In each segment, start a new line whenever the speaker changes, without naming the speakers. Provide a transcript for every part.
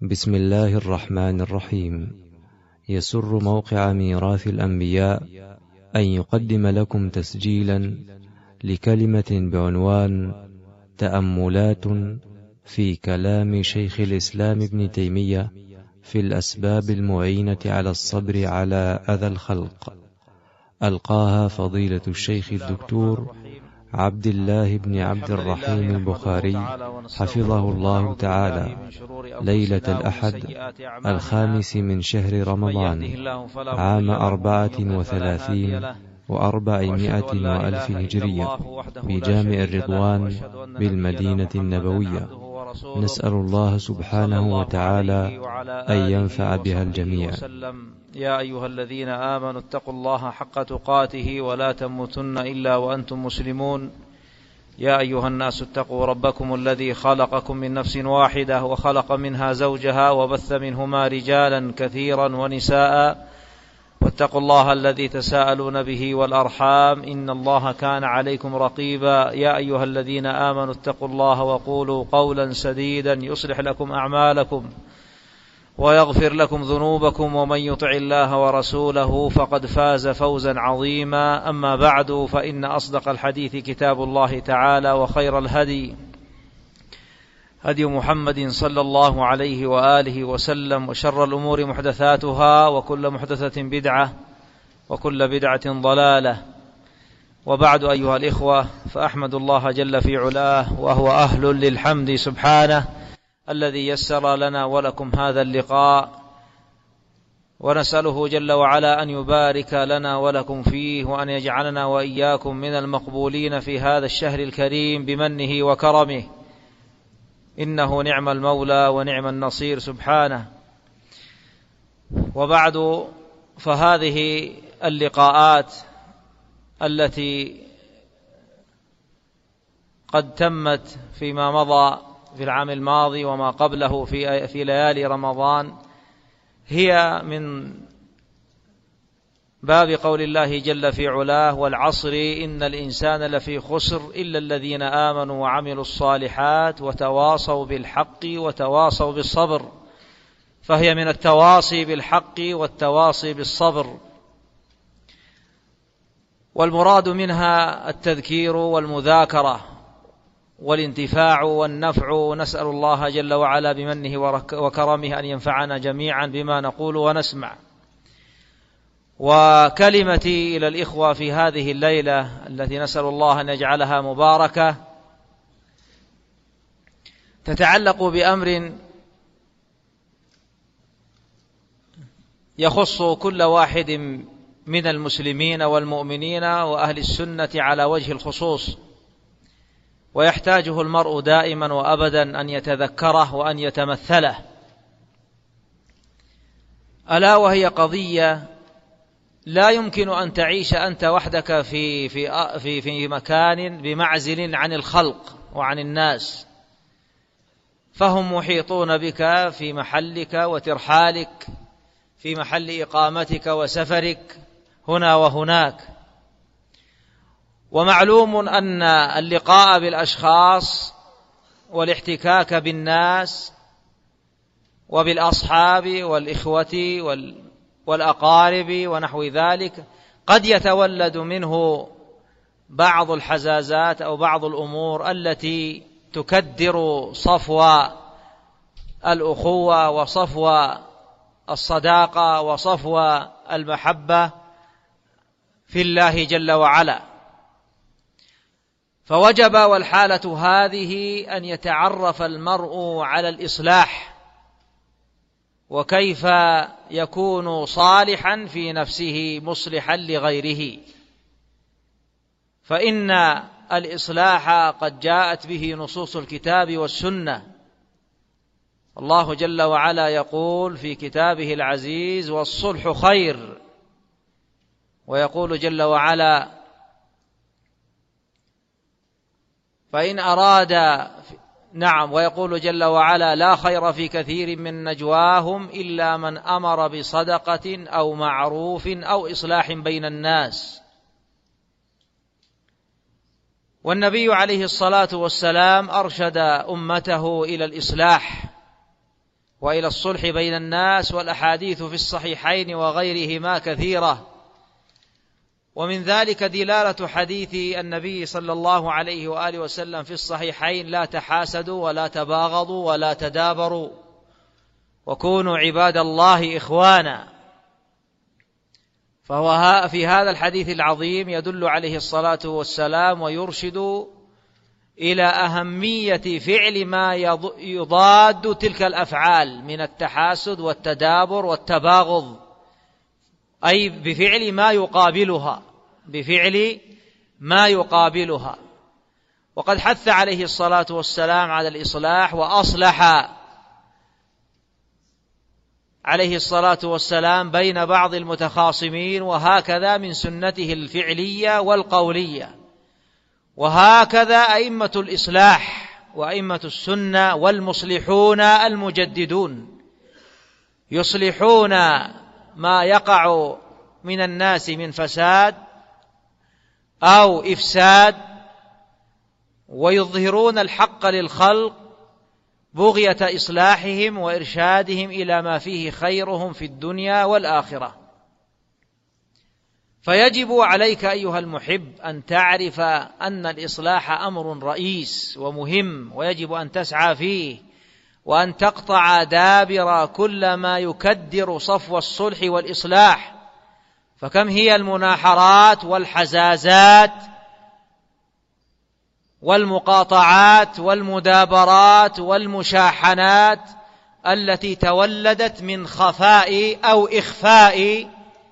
بسم الله الرحمن الرحيم. يسر موقع ميراث الأنبياء أن يقدم لكم تسجيلا لكلمة بعنوان تأملات في كلام شيخ الإسلام ابن تيمية في الأسباب المعينة على الصبر على أذى الخلق، ألقاها فضيلة الشيخ الدكتور عبد الله بن عبد الرحيم البخاري حفظه الله تعالى ليلة الأحد 5 من شهر رمضان عام 34 و400 وألف هجرية بجامع الرضوان بالمدينة النبوية. نسأل الله سبحانه وتعالى أن ينفع بها الجميع.
يا أيها الذين آمنوا اتقوا الله حق تقاته ولا تموتن إلا وأنتم مسلمون. يا أيها الناس اتقوا ربكم الذي خلقكم من نفس واحدة وخلق منها زوجها وبث منهما رجالا كثيرا ونساء، واتقوا الله الذي تساءلون به والأرحام إن الله كان عليكم رقيبا. يا أيها الذين آمنوا اتقوا الله وقولوا قولا سديدا يصلح لكم أعمالكم ويغفر لكم ذنوبكم، ومن يطع الله ورسوله فقد فاز فوزا عظيما. أما بعد، فإن أصدق الحديث كتاب الله تعالى، وخير الهدي هدي محمد صلى الله عليه وآله وسلم، وشر الأمور محدثاتها، وكل محدثة بدعة، وكل بدعة ضلالة. وبعد أيها الإخوة، فأحمد الله جل في علاه وهو أهل للحمد سبحانه الذي يسر لنا ولكم هذا اللقاء، ونسأله جل وعلا أن يبارك لنا ولكم فيه، وأن يجعلنا وإياكم من المقبولين في هذا الشهر الكريم بمنه وكرمه، إنه نعم المولى ونعم النصير سبحانه. وبعد، فهذه اللقاءات التي قد تمت فيما مضى في العام الماضي وما قبله في ليالي رمضان هي من باب قول الله جل في علاه: والعصر إن الإنسان لفي خسر إلا الذين آمنوا وعملوا الصالحات وتواصوا بالحق وتواصوا بالصبر. فهي من التواصي بالحق والتواصي بالصبر، والمراد منها التذكير والمذاكرة والانتفاع والنفع. نسأل الله جل وعلا بمنه وكرمه أن ينفعنا جميعا بما نقول ونسمع. وكلمتي إلى الإخوة في هذه الليلة التي نسأل الله أن يجعلها مباركة تتعلق بأمر يخص كل واحد من المسلمين والمؤمنين وأهل السنة على وجه الخصوص، ويحتاجه المرء دائما وأبدا أن يتذكره وأن يتمثله، ألا وهي قضية لا يمكن أن تعيش أنت وحدك في مكان بمعزل عن الخلق وعن الناس، فهم محيطون بك في محلك وترحالك، في محل إقامتك وسفرك هنا وهناك. ومعلوم أن اللقاء بالأشخاص والاحتكاك بالناس وبالأصحاب والإخوة والأقارب ونحو ذلك قد يتولد منه بعض الحزازات أو بعض الأمور التي تكدر صفو الأخوة وصفو الصداقة وصفو المحبة في الله جل وعلا. فوجب والحالة هذه أن يتعرف المرء على الإصلاح، وكيف يكون صالحا في نفسه مصلحا لغيره، فإن الإصلاح قد جاءت به نصوص الكتاب والسنة. الله جل وعلا يقول في كتابه العزيز: والصلح خير. ويقول جل وعلا: فإن أراد ويقول جل وعلا: لا خير في كثير من نجواهم إلا من أمر بصدقة أو معروف أو إصلاح بين الناس. والنبي عليه الصلاة والسلام أرشد أمته إلى الإصلاح، وإلى الصلح بين الناس، والأحاديث في الصحيحين وغيرهما كثيرة. ومن ذلك دلالة حديث النبي صلى الله عليه وآله وسلم في الصحيحين: لا تحاسدوا ولا تباغضوا ولا تدابروا وكونوا عباد الله إخوانا. فهو في هذا الحديث العظيم يدل عليه الصلاة والسلام ويرشد إلى أهمية فعل ما يضاد تلك الأفعال من التحاسد والتدابر والتباغض، أي بفعل ما يقابلها. وقد حث عليه الصلاة والسلام على الإصلاح، وأصلح عليه الصلاة والسلام بين بعض المتخاصمين، وهكذا من سنته الفعلية والقولية. وهكذا أئمة الإصلاح وأئمة السنة والمصلحون المجددون يصلحون ما يقع من الناس من فساد أو إفساد، ويظهرون الحق للخلق بغية إصلاحهم وإرشادهم إلى ما فيه خيرهم في الدنيا والآخرة. فيجب عليك أيها المحب أن تعرف أن الإصلاح أمر رئيس ومهم، ويجب أن تسعى فيه، وأن تقطع دابر كل ما يكدر صفو الصلح والإصلاح. فكم هي المناحرات والحزازات والمقاطعات والمدابرات والمشاحنات التي تولدت من خفاء أو إخفاء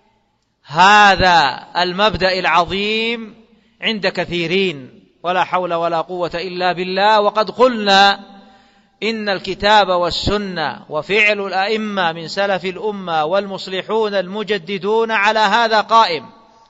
هذا المبدأ العظيم عند كثيرين، ولا حول ولا قوة إلا بالله. وقد قلنا إن الكتاب والسنة وفعل الأئمة من سلف الأمة والمصلحون المجددون على هذا قائم،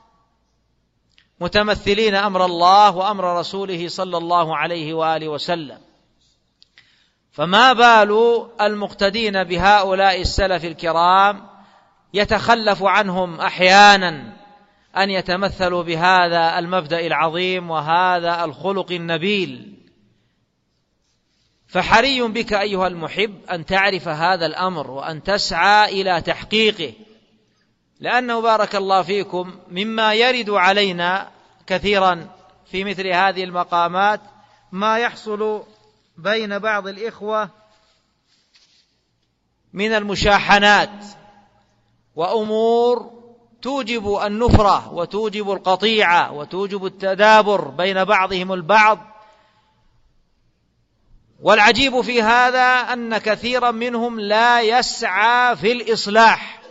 متمثلين أمر الله وأمر رسوله صلى الله عليه وآله وسلم. فما بال المقتدين بهؤلاء السلف الكرام يتخلف عنهم أحيانا أن يتمثلوا بهذا المبدأ العظيم وهذا الخلق النبيل. فحري بك أيها المحب أن تعرف هذا الأمر وأن تسعى إلى تحقيقه، لأنه بارك الله فيكم مما يرد علينا كثيرا في مثل هذه المقامات ما يحصل بين بعض الإخوة من المشاحنات وأمور توجب النفرة وتوجب القطيعة وتوجب التدابر بين بعضهم البعض. والعجيب في هذا أن كثيرا منهم لا يسعى في الإصلاح.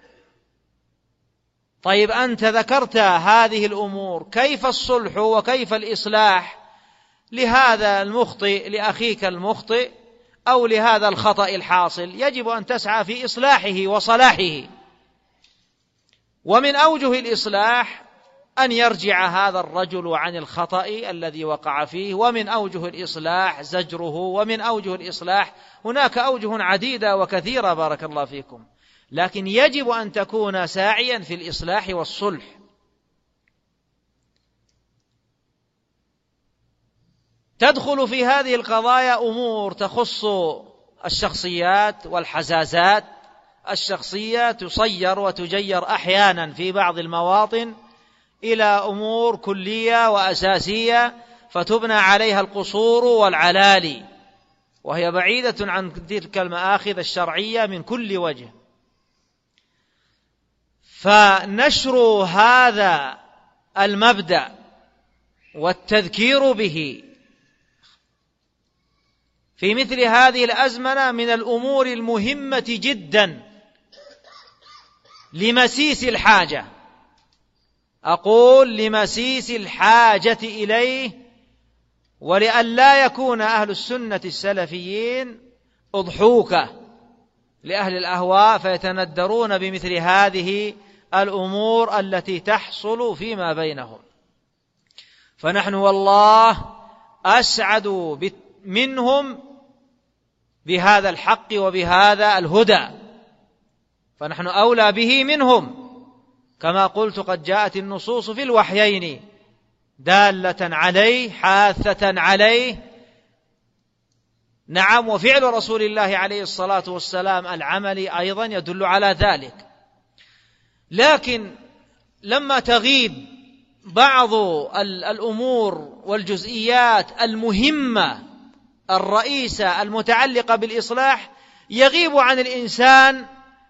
طيب أنت ذكرت هذه الأمور، كيف الصلح وكيف الإصلاح لهذا المخطئ لأخيك المخطئ أو لهذا الخطأ الحاصل؟ يجب أن تسعى في إصلاحه وصلاحه. ومن أوجه الإصلاح أن يرجع هذا الرجل عن الخطأ الذي وقع فيه، ومن أوجه الإصلاح زجره، ومن أوجه الإصلاح هناك أوجه عديدة وكثيرة بارك الله فيكم، لكن يجب أن تكون ساعيا في الإصلاح والصلح. تدخل في هذه القضايا أمور تخص الشخصيات والحزازات الشخصية، تصير وتجير أحيانا في بعض المواطن إلى أمور كلية وأساسية، فتبنى عليها القصور والعلالي، وهي بعيدة عن تلك المآخذ الشرعية من كل وجه. فنشر هذا المبدأ والتذكير به في مثل هذه الأزمنة من الأمور المهمة جدا لمسيس الحاجة، أقول لمسيس الحاجة إليه، ولأن لا يكون أهل السنة السلفيين أضحوكة لأهل الأهواء فيتندرون بمثل هذه الأمور التي تحصل فيما بينهم. فنحن والله أسعد منهم بهذا الحق وبهذا الهدى، فنحن أولى به منهم. كما قلت قد جاءت النصوص في الوحيين دالة عليه حاثة عليه، نعم، وفعل رسول الله عليه الصلاة والسلام العملي أيضا يدل على ذلك. لكن لما تغيب بعض الأمور والجزئيات المهمة الرئيسة المتعلقة بالإصلاح، يغيب عن الإنسان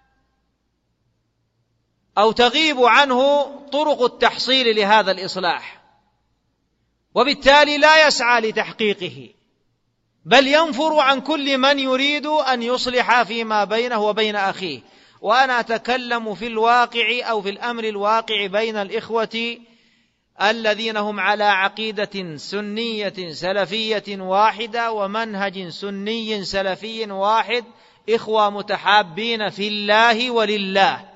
أو تغيب عنه طرق التحصيل لهذا الإصلاح، وبالتالي لا يسعى لتحقيقه، بل ينفر عن كل من يريد أن يصلح فيما بينه وبين أخيه. وأنا أتكلم في الواقع أو في الأمر الواقع بين الإخوة الذين هم على عقيدة سنية سلفية واحدة ومنهج سني سلفي واحد، إخوة متحابين في الله ولله.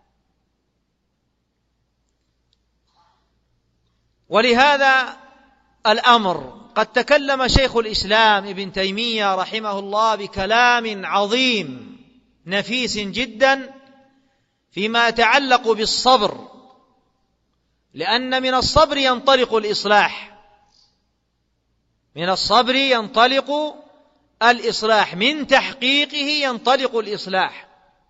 ولهذا الأمر قد تكلم شيخ الإسلام ابن تيمية رحمه الله بكلام عظيم نفيس جدا فيما يتعلق بالصبر، لأن من الصبر ينطلق الإصلاح، من الصبر ينطلق الإصلاح، من تحقيقه ينطلق الإصلاح.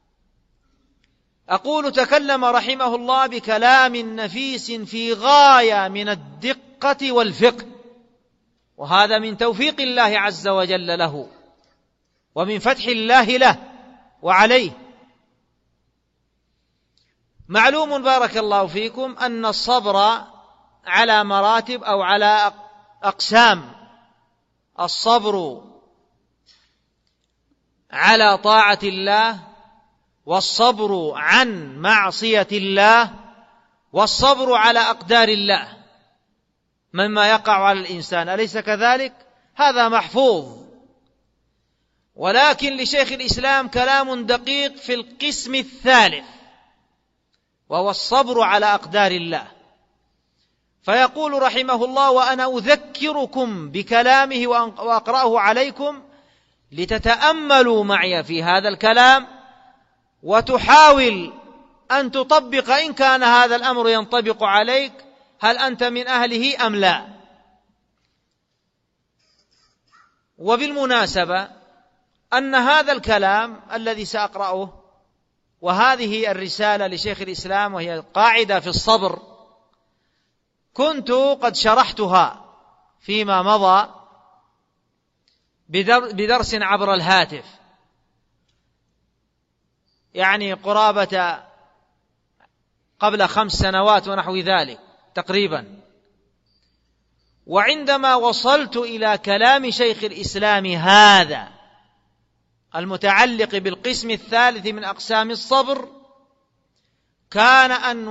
أقول تكلم رحمه الله بكلام نفيس في غاية من الدقة والفقه، وهذا من توفيق الله عز وجل له ومن فتح الله له وعليه. معلوم بارك الله فيكم أن الصبر على مراتب أو على أقسام. الصبر على طاعة الله، والصبر عن معصية الله، والصبر على أقدار الله مما يقع على الإنسان، أليس كذلك؟ هذا محفوظ. ولكن لشيخ الإسلام كلام دقيق في القسم الثالث، وهو الصبر على أقدار الله. فيقول رحمه الله: وأنا أذكركم بكلامه وأقرأه عليكم لتتأملوا معي في هذا الكلام، وتحاول أن تطبق إن كان هذا الأمر ينطبق عليك، هل أنت من أهله أم لا. وبالمناسبة أن هذا الكلام الذي سأقرأه وهذه الرسالة لشيخ الإسلام وهي قاعدة في الصبر، كنت قد شرحتها فيما مضى بدرس عبر الهاتف، يعني قرابة قبل 5 سنوات ونحو ذلك تقريبا. وعندما وصلت إلى كلام شيخ الإسلام هذا المتعلق بالقسم الثالث من أقسام الصبر، كان أن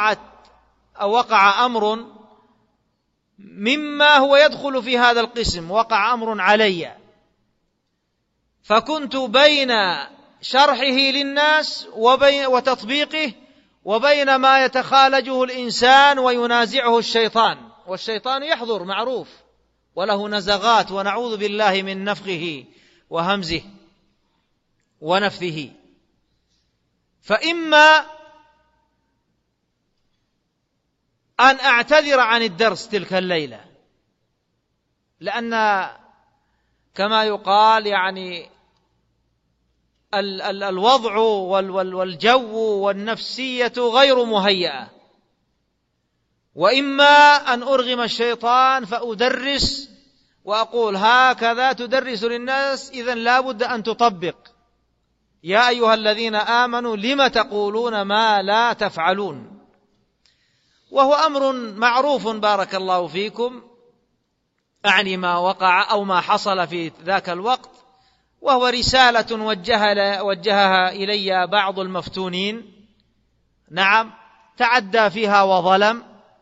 وقع أمر مما هو يدخل في هذا القسم، وقع أمر علي، فكنت بين شرحه للناس وتطبيقه وبين ما يتخالجه الإنسان وينازعه الشيطان، والشيطان يحضر معروف وله نزغات، ونعوذ بالله من نفخه وهمزه ونفثه. فإما أن أعتذر عن الدرس تلك الليلة، لأن كما يقال يعني الوضع والجو والنفسية غير مهيئة، وإما أن أرغم الشيطان فأدرس وأقول هكذا تدرس للناس، إذن لا بد أن تطبق. يا أيها الذين آمنوا لم تقولون ما لا تفعلون. وهو أمر معروف بارك الله فيكم، أعني ما وقع أو ما حصل في ذاك الوقت، وهو رسالة وجهها إلي بعض المفتونين، نعم، تعدى فيها وظلم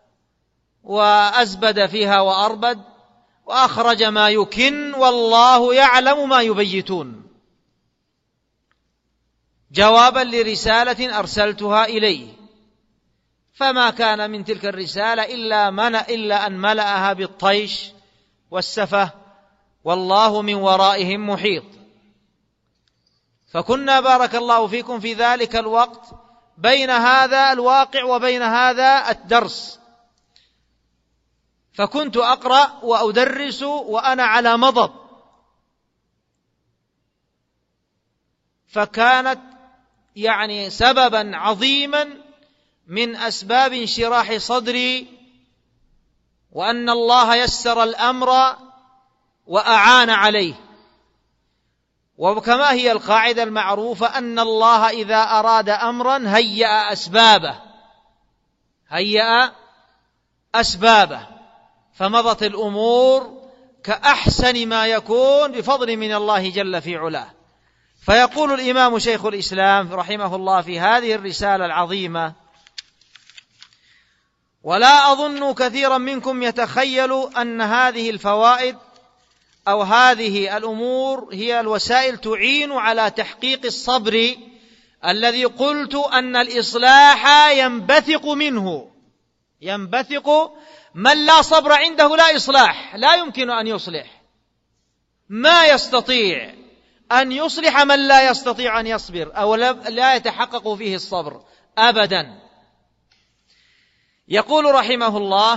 وأزبد فيها وأربد وأخرج ما يكن، والله يعلم ما يبيتون، جوابا لرسالة أرسلتها إليه. فما كان من تلك الرسالة إلا أن ملأها بالطيش والسفه، والله من ورائهم محيط. فكنا بارك الله فيكم في ذلك الوقت بين هذا الواقع وبين هذا الدرس، فكنت أقرأ وأدرس وأنا على مضض، فكانت يعني سببا عظيما من أسباب انشراح صدري، وأن الله يسر الأمر وأعان عليه. وكما هي القاعدة المعروفة أن الله إذا أراد أمرا هيأ أسبابه، فمضت الأمور كأحسن ما يكون بفضل من الله جل في علاه. فيقول الإمام شيخ الإسلام رحمه الله في هذه الرسالة العظيمة: ولا أظن كثيرا منكم يتخيل أن هذه الفوائد أو هذه الأمور هي الوسائل تعين على تحقيق الصبر الذي قلت أن الإصلاح ينبثق منه. ينبثق من لا صبر عنده لا إصلاح، لا يمكن أن يصلح. ما يستطيع أن يصلح من لا يستطيع أن يصبر أو لا يتحقق فيه الصبر أبدا. يقول رحمه الله: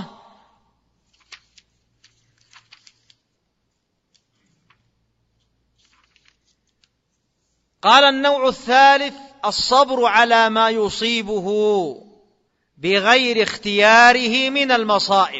قال: النوع الثالث الصبر على ما يصيبه بغير اختياره من المصائب.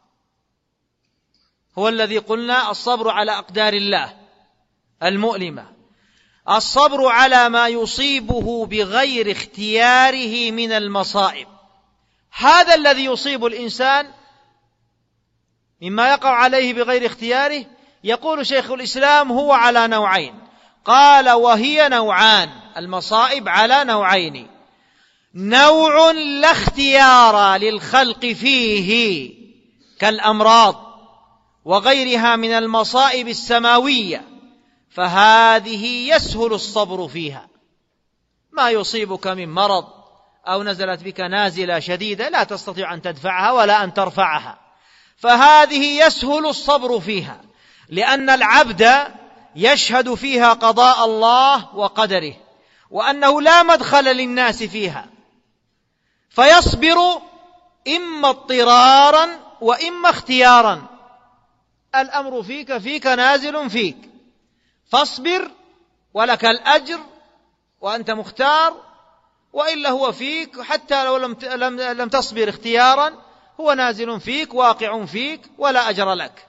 هو الذي قلنا الصبر على أقدار الله المؤلمة. الصبر على ما يصيبه بغير اختياره من المصائب، هذا الذي يصيب الإنسان مما يقع عليه بغير اختياره. يقول شيخ الإسلام: هو على نوعين. قال: وهي نوعان، المصائب على نوعين: نوع لا اختيار للخلق فيه كالأمراض وغيرها من المصائب السماوية، فهذه يسهل الصبر فيها. ما يصيبك من مرض أو نزلت بك نازلة شديدة لا تستطيع أن تدفعها ولا أن ترفعها، فهذه يسهل الصبر فيها، لأن العبد يشهد فيها قضاء الله وقدره، وأنه لا مدخل للناس فيها، فيصبر إما اضطرارا وإما اختيارا. الأمر فيك نازل فيك، فاصبر ولك الأجر وأنت مختار، وإلا هو فيك حتى لو لم تصبر اختيارا، هو نازل فيك واقع فيك ولا أجر لك.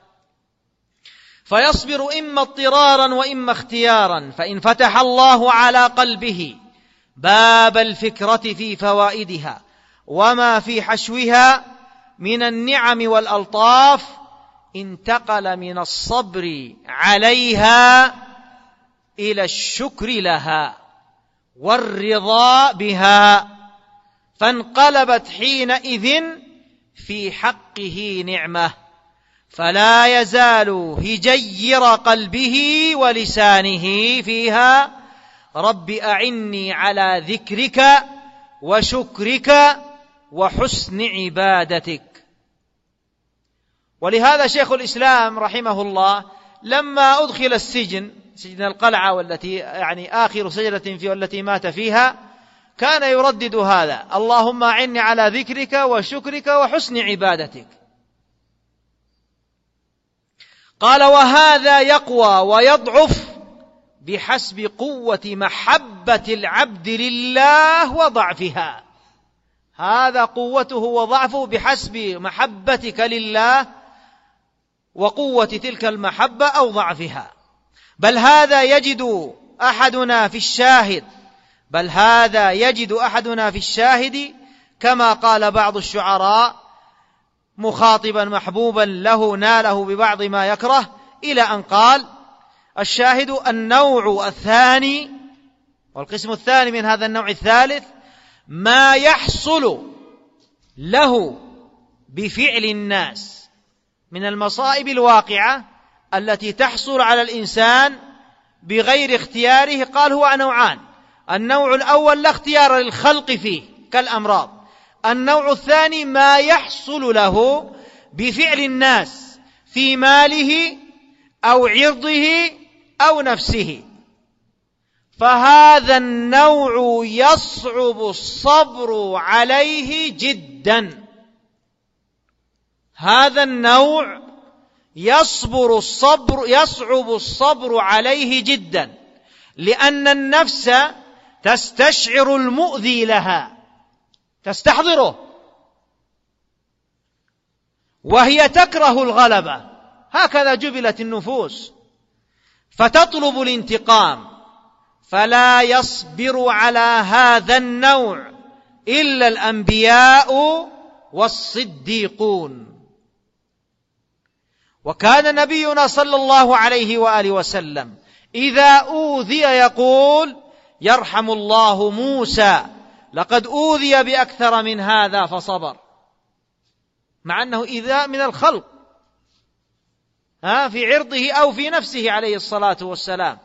فيصبر إما اضطرارا وإما اختيارا. فإن فتح الله على قلبه باب الفكرة في فوائدها وما في حشوها من النعم والألطاف، انتقل من الصبر عليها إلى الشكر لها والرضا بها، فانقلبت حينئذ في حقه نعمة، فلا يزال هجير قلبه ولسانه فيها: رب أعني على ذكرك وشكرك وحسن عبادتك. ولهذا شيخ الإسلام رحمه الله لما أدخل السجن، سجن القلعة والتي يعني آخر سجنة فيه والتي مات فيها، كان يردد هذا: اللهم أعني على ذكرك وشكرك وحسن عبادتك. قال: وهذا يقوى ويضعف بحسب قوة محبة العبد لله وضعفها. هذا قوته وضعفه بحسب محبتك لله وقوة تلك المحبة أو ضعفها. بل هذا يجد أحدنا في الشاهد كما قال بعض الشعراء مخاطبا محبوبا له ناله ببعض ما يكره، إلى أن قال: الشاهد النوع الثاني والقسم الثاني من هذا النوع الثالث ما يحصل له بفعل الناس من المصائب الواقعة التي تحصل على الإنسان بغير اختياره. قال: هو نوعان: النوع الأول لا اختيار للخلق فيه كالأمراض، النوع الثاني ما يحصل له بفعل الناس في ماله أو عرضه أو نفسه، فهذا النوع يصعب الصبر عليه جدا. هذا النوع يصعب الصبر عليه جدا، لأن النفس تستشعر المؤذي لها، تستحضره، وهي تكره الغلبة، هكذا جبلت النفوس، فتطلب الانتقام، فلا يصبر على هذا النوع إلا الأنبياء والصديقون. وكان نبينا صلى الله عليه وآله وسلم إذا أوذي يقول: يرحم الله موسى، لقد أوذي بأكثر من هذا فصبر، مع أنه إيذاء من الخلق في عرضه أو في نفسه عليه الصلاة والسلام.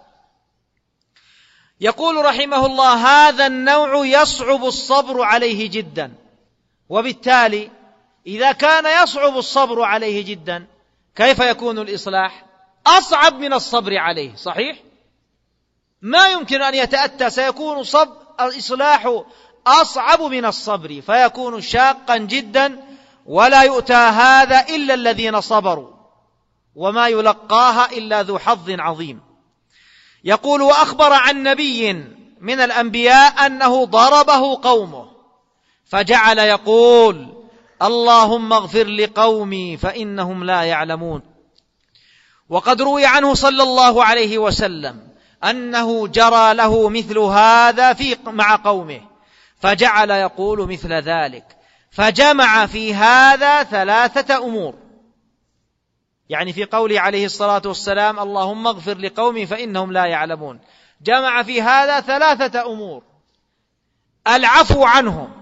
يقول رحمه الله: هذا النوع يصعب الصبر عليه جدا، وبالتالي إذا كان يصعب الصبر عليه جدا كيف يكون الإصلاح؟ أصعب من الصبر عليه، صحيح؟ ما يمكن أن يتأتى، سيكون الإصلاح أصعب من الصبر، فيكون شاقا جدا، ولا يؤتى هذا إلا الذين صبروا، وما يلقاها إلا ذو حظ عظيم. يقول: وأخبر عن نبي من الأنبياء أنه ضربه قومه فجعل يقول: اللهم اغفر لقومي فإنهم لا يعلمون. وقد روي عنه صلى الله عليه وسلم أنه جرى له مثل هذا مع قومه، فجعل يقول مثل ذلك، فجمع في هذا 3 أمور، يعني في قوله عليه الصلاة والسلام: اللهم اغفر لقومي فإنهم لا يعلمون، جمع في هذا 3 أمور: العفو عنهم،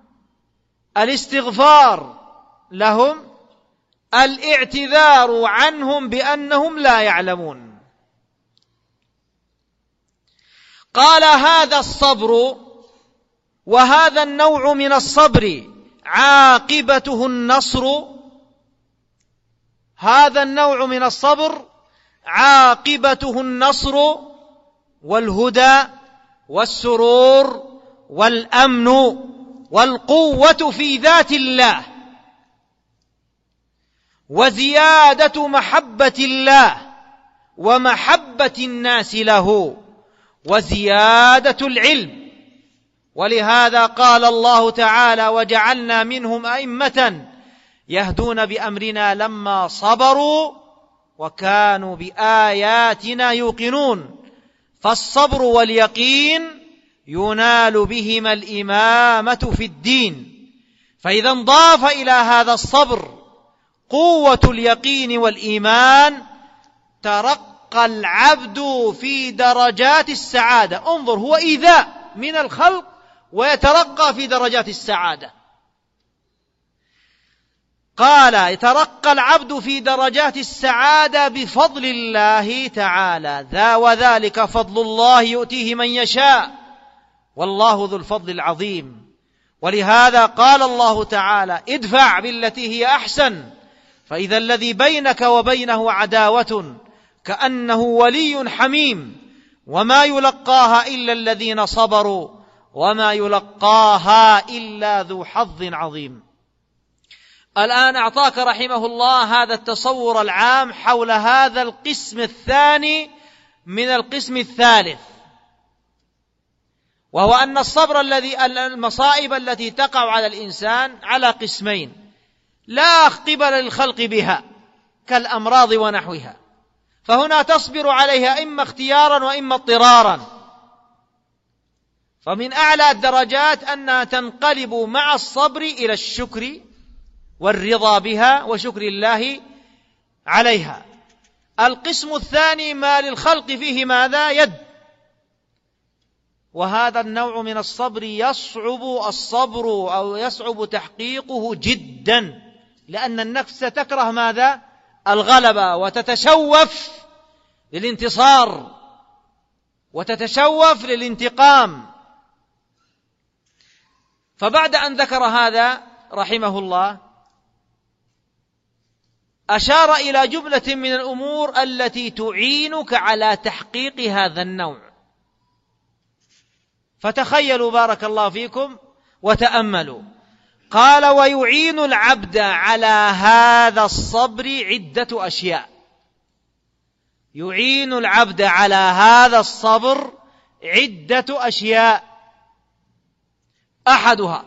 الاستغفار لهم، الاعتذار عنهم بأنهم لا يعلمون. قال: هذا الصبر، وهذا النوع من الصبر عاقبته النصر، هذا النوع من الصبر عاقبته النصر والهدى والسرور والأمن والقوة في ذات الله، وزيادة محبة الله ومحبة الناس له، وزيادة العلم. ولهذا قال الله تعالى: وجعلنا منهم أئمة يهدون بأمرنا لما صبروا وكانوا بآياتنا يوقنون. فالصبر واليقين ينال بهما الإمامة في الدين، فإذا انضاف إلى هذا الصبر قوة اليقين والإيمان ترقى العبد في درجات السعادة. انظر، هو إيذاء من الخلق ويترقى في درجات السعادة. قال: يترقى العبد في درجات السعادة بفضل الله تعالى، وذلك فضل الله يؤتيه من يشاء، والله ذو الفضل العظيم. ولهذا قال الله تعالى: ادفع بالتي هي أحسن، فإذا الذي بينك وبينه عداوة كأنه ولي حميم، وما يلقاها إلا الذين صبروا وما يلقاها إلا ذو حظ عظيم. الآن أعطاك رحمه الله هذا التصور العام حول هذا القسم الثاني من القسم الثالث، وهو أن الصبر المصائب التي تقع على الإنسان على قسمين لا قبل للخلق بها، كالأمراض ونحوها، فهنا تصبر عليها إما اختيارا وإما اضطرارا. فمن أعلى الدرجات أنها تنقلب مع الصبر إلى الشكر والرضا بها وشكر الله عليها. القسم الثاني ما للخلق فيه ماذا؟ يد. وهذا النوع من الصبر يصعب الصبر أو يصعب تحقيقه جدا، لأن النفس تكره ماذا؟ الغلبة، وتتشوف للانتصار وتتشوف للانتقام. فبعد أن ذكر هذا رحمه الله أشار إلى جملة من الأمور التي تعينك على تحقيق هذا النوع. فتخيلوا بارك الله فيكم وتأملوا. قال: ويعين العبد على هذا الصبر عدة أشياء. يعين العبد على هذا الصبر عدة أشياء. أحدها،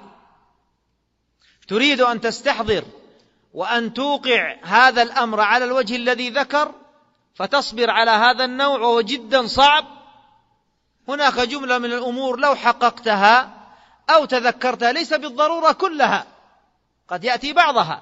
تريد أن تستحضر وأن توقع هذا الأمر على الوجه الذي ذكر، فتصبر على هذا النوع وهو جدا صعب. هناك جملة من الأمور لو حققتها أو تذكرتها، ليس بالضرورة كلها، قد يأتي بعضها.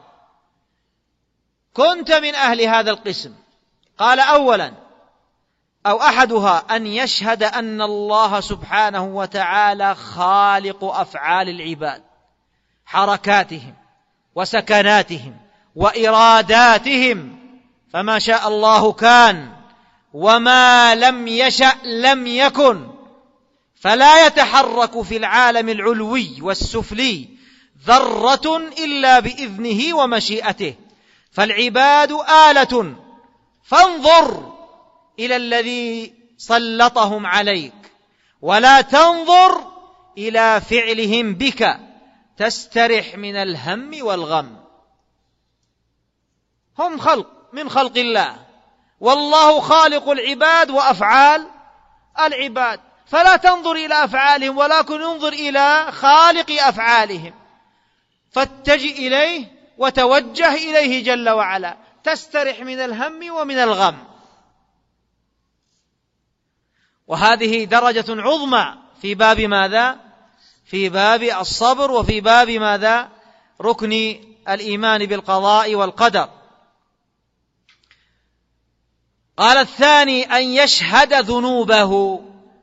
كنت من أهل هذا القسم. قال: أولا أو أحدها أن يشهد أن الله سبحانه وتعالى خالق أفعال العباد، حركاتهم وسكناتهم وإراداتهم، فما شاء الله كان وما لم يشأ لم يكن، فلا يتحرك في العالم العلوي والسفلي ذرة إلا بإذنه ومشيئته، فالعباد آلة، فانظر إلى الذي سلطهم عليك ولا تنظر إلى فعلهم بك، تسترح من الهم والغم. هم خلق من خلق الله، والله خالق العباد وأفعال العباد، فلا تنظر إلى أفعالهم ولكن انظر إلى خالق أفعالهم، فاتجئ إليه وتوجه إليه جل وعلا، تسترح من الهم ومن الغم. وهذه درجة عظمى في باب ماذا؟ في باب الصبر، وفي باب ماذا؟ ركن الإيمان بالقضاء والقدر. قال: الثاني أن يشهد ذنوبه.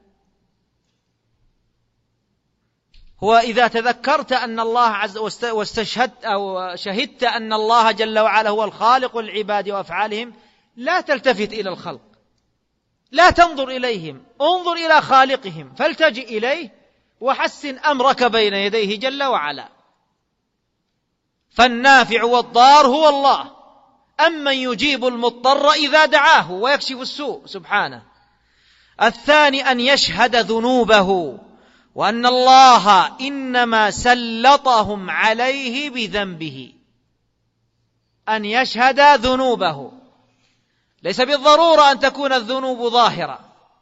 هو إذا تذكرت أن الله عز واستشهدت أو شهدت أن الله جل وعلا هو الخالق العباد وأفعالهم، لا تلتفت إلى الخلق، لا تنظر إليهم، انظر إلى خالقهم، فالتجئ إليه وحسن أمرك بين يديه جل وعلا. فالنافع والضار هو الله، أمن يجيب المضطر إذا دعاه ويكشف السوء سبحانه. الثاني أن يشهد ذنوبه، وأن الله إنما سلطهم عليه بذنبه. أن يشهد ذنوبه، ليس بالضرورة أن تكون الذنوب ظاهرة،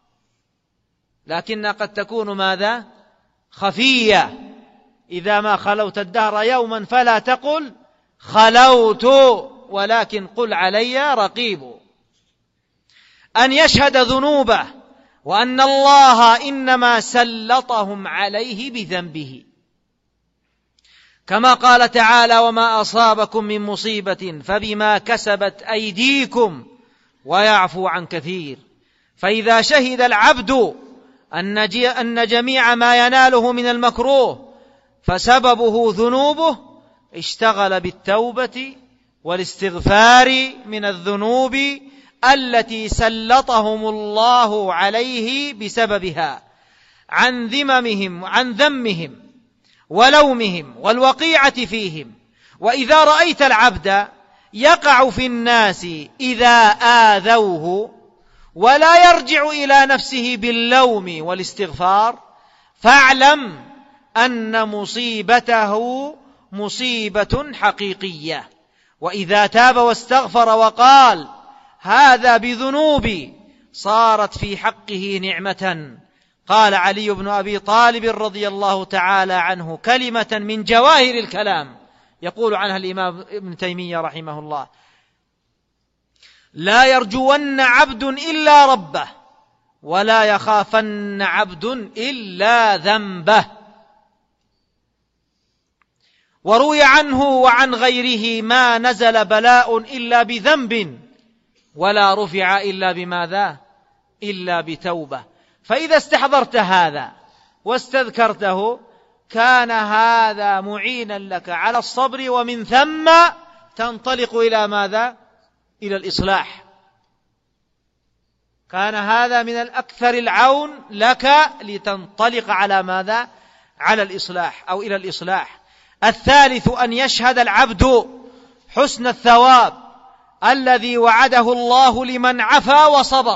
لكن قد تكون ماذا؟ خفية. إذا ما خلوت الدهر يوما فلا تقل خلوت، ولكن قل علي رقيب. أن يشهد ذنوبه، وأن الله إنما سلطهم عليه بذنبه، كما قال تعالى: وما أصابكم من مصيبة فبما كسبت أيديكم ويعفو عن كثير. فإذا شهد العبد أن جميع ما يناله من المكروه فسببه ذنوبه، اشتغل بالتوبة والاستغفار من الذنوب التي سلطهم الله عليه بسببها، عن ذمهم ولومهم والوقيعة فيهم. وإذا رأيت العبد يقع في الناس إذا آذوه ولا يرجع إلى نفسه باللوم والاستغفار، فاعلم أن مصيبته مصيبة حقيقية. وإذا تاب واستغفر وقال هذا بذنوبي، صارت في حقه نعمة. قال علي بن أبي طالب رضي الله تعالى عنه كلمة من جواهر الكلام يقول عنها الإمام ابن تيمية رحمه الله: لا يرجون عبد إلا ربه، ولا يخافن عبد إلا ذنبه. وروي عنه وعن غيره: ما نزل بلاء إلا بذنب، ولا رفع إلا بماذا؟ إلا بتوبة. فإذا استحضرت هذا واستذكرته كان هذا معينا لك على الصبر، ومن ثم تنطلق إلى ماذا؟ إلى الإصلاح. كان هذا من الأكثر العون لك لتنطلق على ماذا؟ على الإصلاح أو إلى الإصلاح. الثالث أن يشهد العبد حسن الثواب الذي وعده الله لمن عفا وصبر.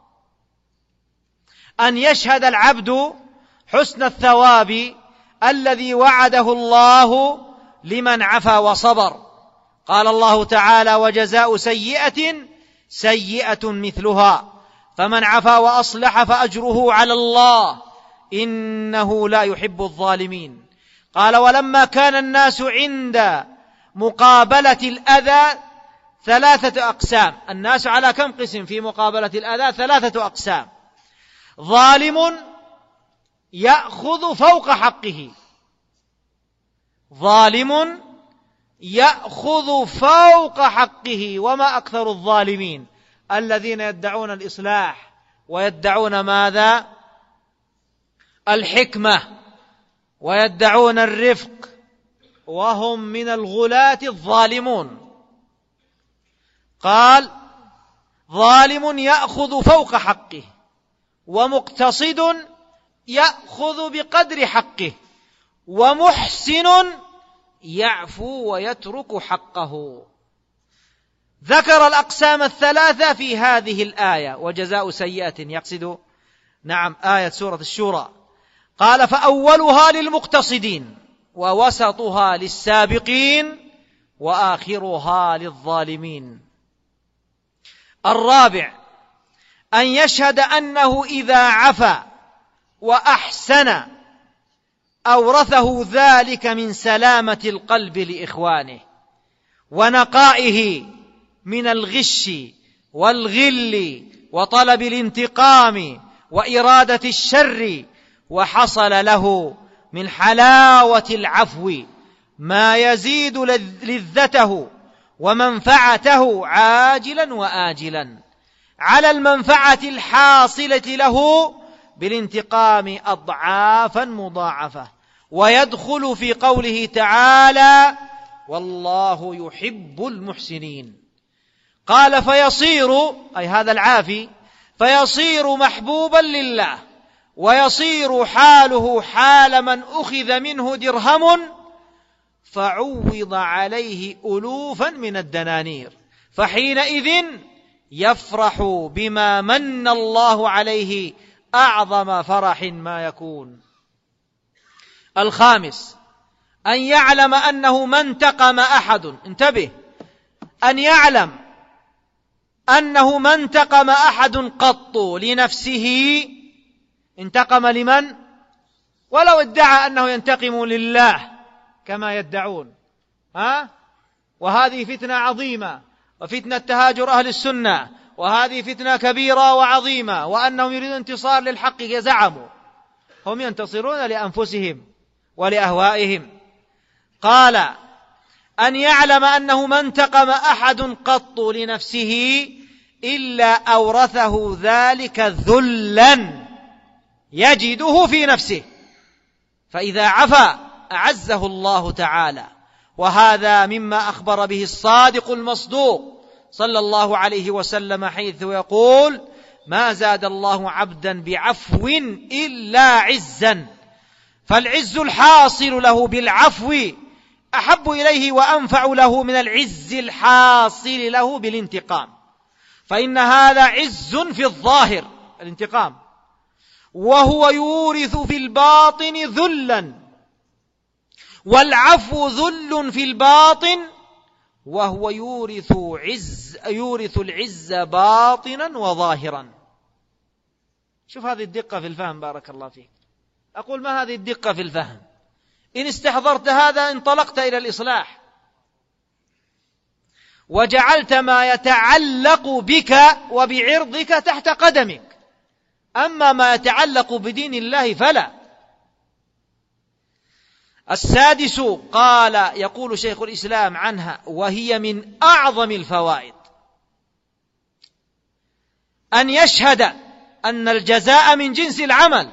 أن يشهد العبد حسن الثواب الذي وعده الله لمن عفا وصبر. قال الله تعالى: وجزاء سيئة سيئة مثلها، فمن عفا وأصلح فأجره على الله إنه لا يحب الظالمين. قال ولما كان الناس عند مقابلة الأذى 3 أقسام. الناس على كم قسم في مقابلة الأذى؟ 3 أقسام. ظالم يأخذ فوق حقه، ظالم يأخذ فوق حقه. وما أكثر الظالمين الذين يدعون الإصلاح ويدعون ماذا؟ الحكمة ويدعون الرفق، وهم من الغلاة الظالمون. قال ظالم يأخذ فوق حقه، ومقتصد يأخذ بقدر حقه، ومحسن يعفو ويترك حقه. ذكر الأقسام 3 في هذه الآية. وجزاء سيئة يقصد آية سورة الشورى. قال فأولها للمقتصدين، ووسطها للسابقين، وآخرها للظالمين. الرابع أن يشهد أنه إذا عفا وأحسن أورثه ذلك من سلامة القلب لإخوانه، ونقائه من الغش والغل وطلب الانتقام وإرادة الشر، وحصل له من حلاوة العفو ما يزيد لذته ومنفعته عاجلا وآجلا على المنفعة الحاصلة له بالانتقام أضعافا مضاعفة. ويدخل في قوله تعالى والله يحب المحسنين. قال فيصير، أي هذا العافي، فيصير محبوبا لله، ويصير حاله حال من أخذ منه درهم فعوض عليه ألوفا من الدنانير، فحينئذ يفرح بما من الله عليه أعظم فرح ما يكون. الخامس أن يعلم أنه ما انتقم أحد، انتبه، أن يعلم أنه ما انتقم أحد قط لنفسه. انتقم لمن؟ ولو ادعى أنه ينتقم لله كما يدعون، وهذه فتنة عظيمة، وفتنة تهاجر أهل السنة، وهذه فتنة كبيرة وعظيمة، وأنهم يريدون انتصار للحق زعموا، هم ينتصرون لأنفسهم ولأهوائهم. قال أن يعلم أنه ما انتقم أحد قط لنفسه إلا أورثه ذلك ذلا يجده في نفسه، فإذا عفا أعزه الله تعالى. وهذا مما أخبر به الصادق المصدوق صلى الله عليه وسلم، حيث يقول ما زاد الله عبدا بعفو إلا عزا، فالعز الحاصل له بالعفو أحب إليه وأنفع له من العز الحاصل له بالانتقام، فإن هذا عز في الظاهر الانتقام، وهو يورث في الباطن ذلا، والعفو ذل في الباطن وهو يورث العز باطنا وظاهرا. شوف هذه الدقة في الفهم، بارك الله فيك. أقول ما هذه الدقة في الفهم؟ إن استحضرت هذا انطلقت إلى الإصلاح، وجعلت ما يتعلق بك وبعرضك تحت قدمك، أما ما يتعلق بدين الله فلا. السادس قال يقول شيخ الإسلام عنها وهي من أعظم الفوائد: أن يشهد أن الجزاء من جنس العمل،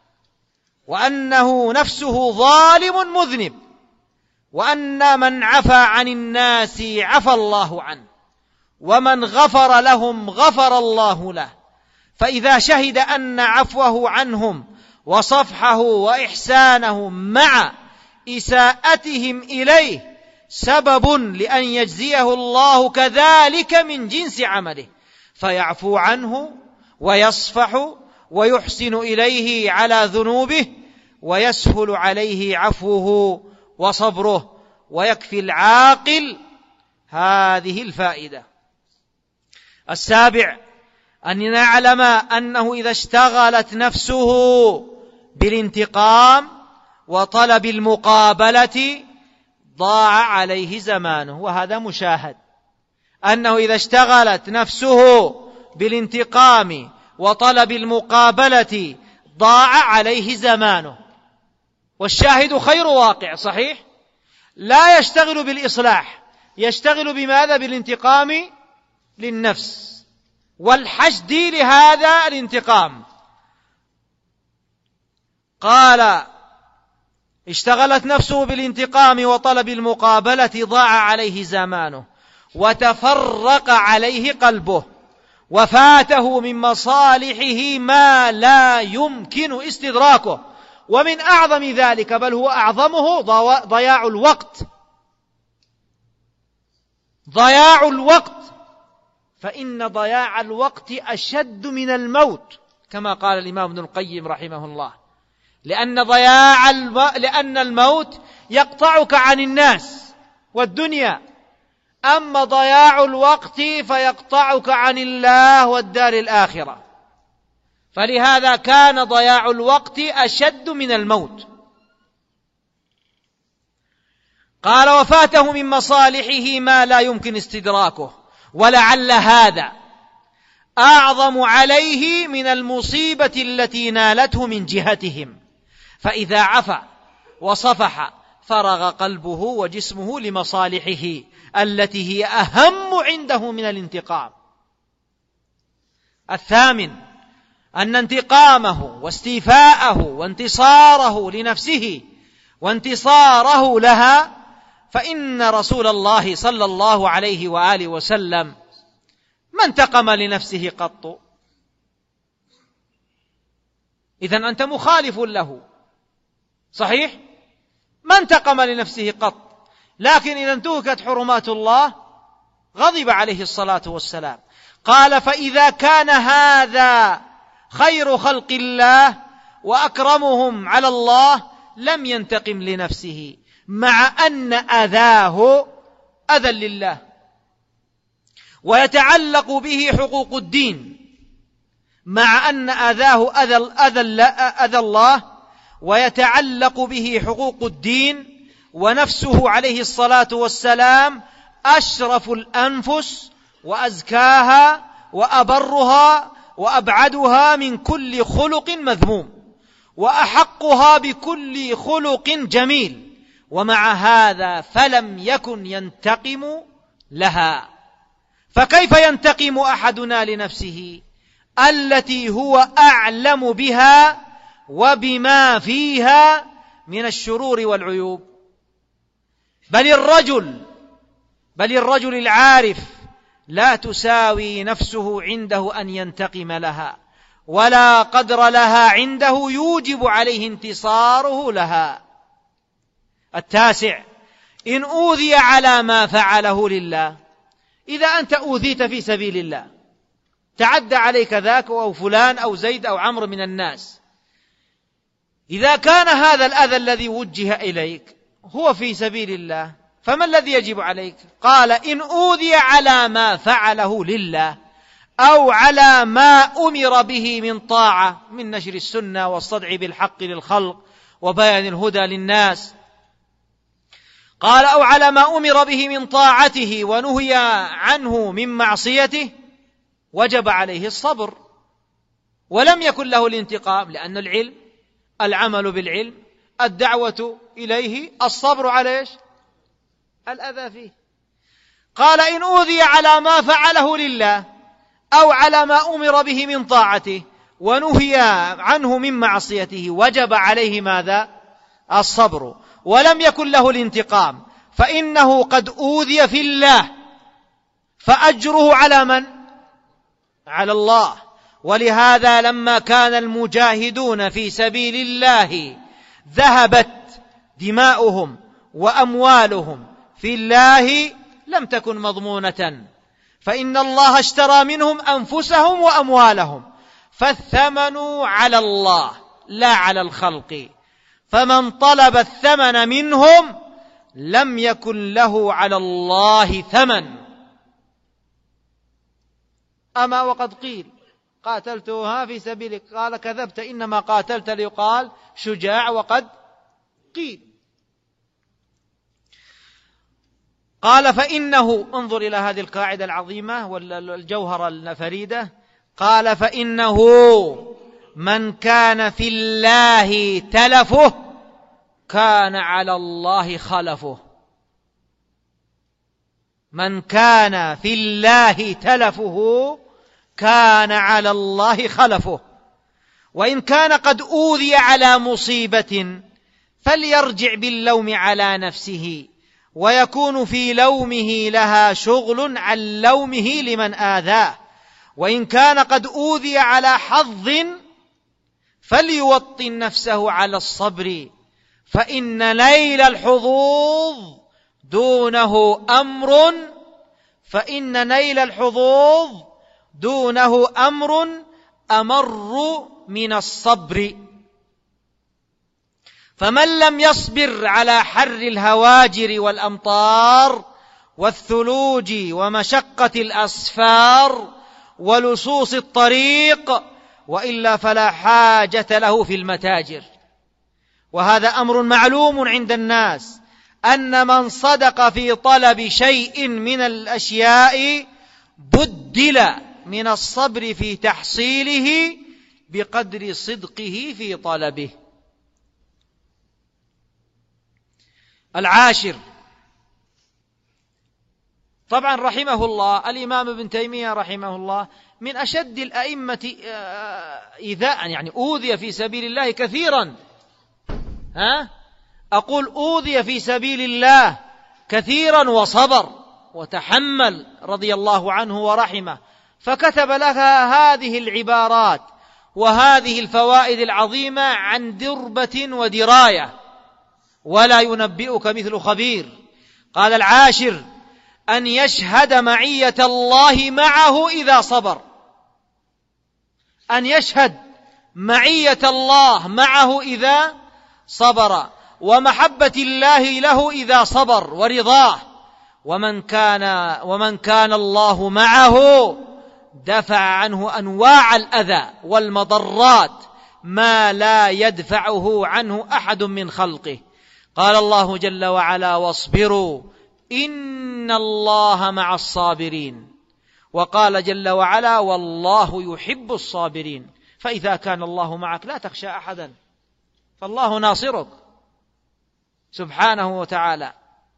وأنه نفسه ظالم مذنب، وأن من عفى عن الناس عفى الله عنه، ومن غفر لهم غفر الله له. فإذا شهد أن عفوه عنهم وصفحه وإحسانه مع إساءتهم إليه سبب لأن يجزيه الله كذلك من جنس عمله، فيعفو عنه ويصفح ويحسن إليه على ذنوبه، ويسهل عليه عفوه وصبره، ويكفي العاقل هذه الفائدة. السابع أن نعلم أنه إذا اشتغلت نفسه بالانتقام وطلب المقابلة ضاع عليه زمانه، وهذا مشاهد، أنه إذا اشتغلت نفسه بالانتقام وطلب المقابلة ضاع عليه زمانه. والشاهد خير واقع، صحيح؟ لا يشتغل بالإصلاح، يشتغل بماذا؟ بالانتقام للنفس والحشد لهذا الانتقام. قال: اشتغلت نفسه بالانتقام وطلب المقابلة ضاع عليه زمانه، وتفرق عليه قلبه، وفاته من مصالحه ما لا يمكن استدراكه. ومن أعظم ذلك، بل هو أعظمه، ضياع الوقت. ضياع الوقت، فإن ضياع الوقت أشد من الموت، كما قال الإمام ابن القيم رحمه الله، لأن الموت يقطعك عن الناس والدنيا، أما ضياع الوقت فيقطعك عن الله والدار الآخرة. فلهذا كان ضياع الوقت أشد من الموت. قال: وفاته من مصالحه ما لا يمكن استدراكه، ولعل هذا أعظم عليه من المصيبة التي نالته من جهتهم، فإذا عفا وصفح فرغ قلبه وجسمه لمصالحه التي هي أهم عنده من الانتقام. الثامن، أن انتقامه واستيفاءه وانتصاره لنفسه وانتصاره لها، فإن رسول الله صلى الله عليه وآله وسلم ما انتقم لنفسه قط. إذن أنت مخالف له، صحيح؟ ما انتقم لنفسه قط، لكن إذا انتهكت حرمات الله غضب عليه الصلاة والسلام. قال: فإذا كان هذا خير خلق الله وأكرمهم على الله لم ينتقم لنفسه، مع أن أذاه أذى لله ويتعلق به حقوق الدين، مع أن أذاه أذى الله ويتعلق به حقوق الدين. ونفسه عليه الصلاة والسلام أشرف الأنفس وأزكاها وأبرها وأبعدها من كل خلق مذموم، وأحقها بكل خلق جميل، ومع هذا فلم يكن ينتقم لها. فكيف ينتقم أحدنا لنفسه التي هو أعلم بها وبما فيها من الشرور والعيوب؟ بل الرجل العارف لا تساوي نفسه عنده أن ينتقم لها، ولا قدر لها عنده يوجب عليه انتصاره لها. التاسع، إن أوذي على ما فعله لله. إذا أنت أوذيت في سبيل الله، تعدى عليك ذاك أو فلان أو زيد أو عمرو من الناس، إذا كان هذا الأذى الذي وجه إليك هو في سبيل الله، فما الذي يجب عليك؟ قال: إن أوذي على ما فعله لله أو على ما أمر به من طاعة، من نشر السنة والصدع بالحق للخلق وبيان الهدى للناس. قال: أو على ما أمر به من طاعته ونهي عنه من معصيته، وجب عليه الصبر، ولم يكن له الانتقام، لأن العلم، العمل بالعلم، الدعوة إليه، الصبر على إيش؟ الأذى فيه. قال: إن أوذي على ما فعله لله أو على ما أمر به من طاعته ونهي عنه من معصيته، وجب عليه ماذا؟ الصبر، ولم يكن له الانتقام، فإنه قد أوذي في الله، فأجره على من؟ على الله. ولهذا لما كان المجاهدون في سبيل الله ذهبت دماؤهم وأموالهم في الله لم تكن مضمونة، فإن الله اشترى منهم أنفسهم وأموالهم، فالثمن على الله لا على الخلق، فمن طلب الثمن منهم لم يكن له على الله ثمن. أما وقد قيل قاتلتها في سبيلك. قال كذبت، إنما قاتلت ليقال شجاع وقد قيل. قال فإنه، انظر إلى هذه القاعدة العظيمة والجوهرة الفريدة، قال فإنه من كان في الله تلفه كان على الله خلفه. من كان في الله تلفه كان على الله خلفه. وإن كان قد أوذي على مصيبة فليرجع باللوم على نفسه، ويكون في لومه لها شغل عن لومه لمن آذاه. وإن كان قد أوذي على حظ فليوطن نفسه على الصبر، فإن نيل الحظوظ دونه أمر أمر من الصبر. فمن لم يصبر على حر الهواجر والأمطار والثلوج ومشقة الأسفار ولصوص الطريق وإلا فلا حاجة له في المتاجر. وهذا أمر معلوم عند الناس، أن من صدق في طلب شيء من الأشياء بدل من الصبر في تحصيله بقدر صدقه في طلبه. العاشر، طبعا رحمه الله الإمام ابن تيمية رحمه الله من أشد الأئمة إيذاء، يعني أوذي في سبيل الله كثيرا. أقول أوذي في سبيل الله كثيرا وصبر وتحمل رضي الله عنه ورحمه، فكتب لها هذه العبارات وهذه الفوائد العظيمة عن دربة ودراية، ولا ينبئك مثل خبير. قال العاشر أن يشهد معية الله معه إذا صبر. أن يشهد معية الله معه إذا صبر، ومحبة الله له إذا صبر ورضاه. ومن كان الله معه دفع عنه أنواع الأذى والمضرات ما لا يدفعه عنه أحد من خلقه. قال الله جل وعلا واصبروا إن الله مع الصابرين. وقال جل وعلا والله يحب الصابرين. فإذا كان الله معك لا تخشى أحدا، فالله ناصرك سبحانه وتعالى.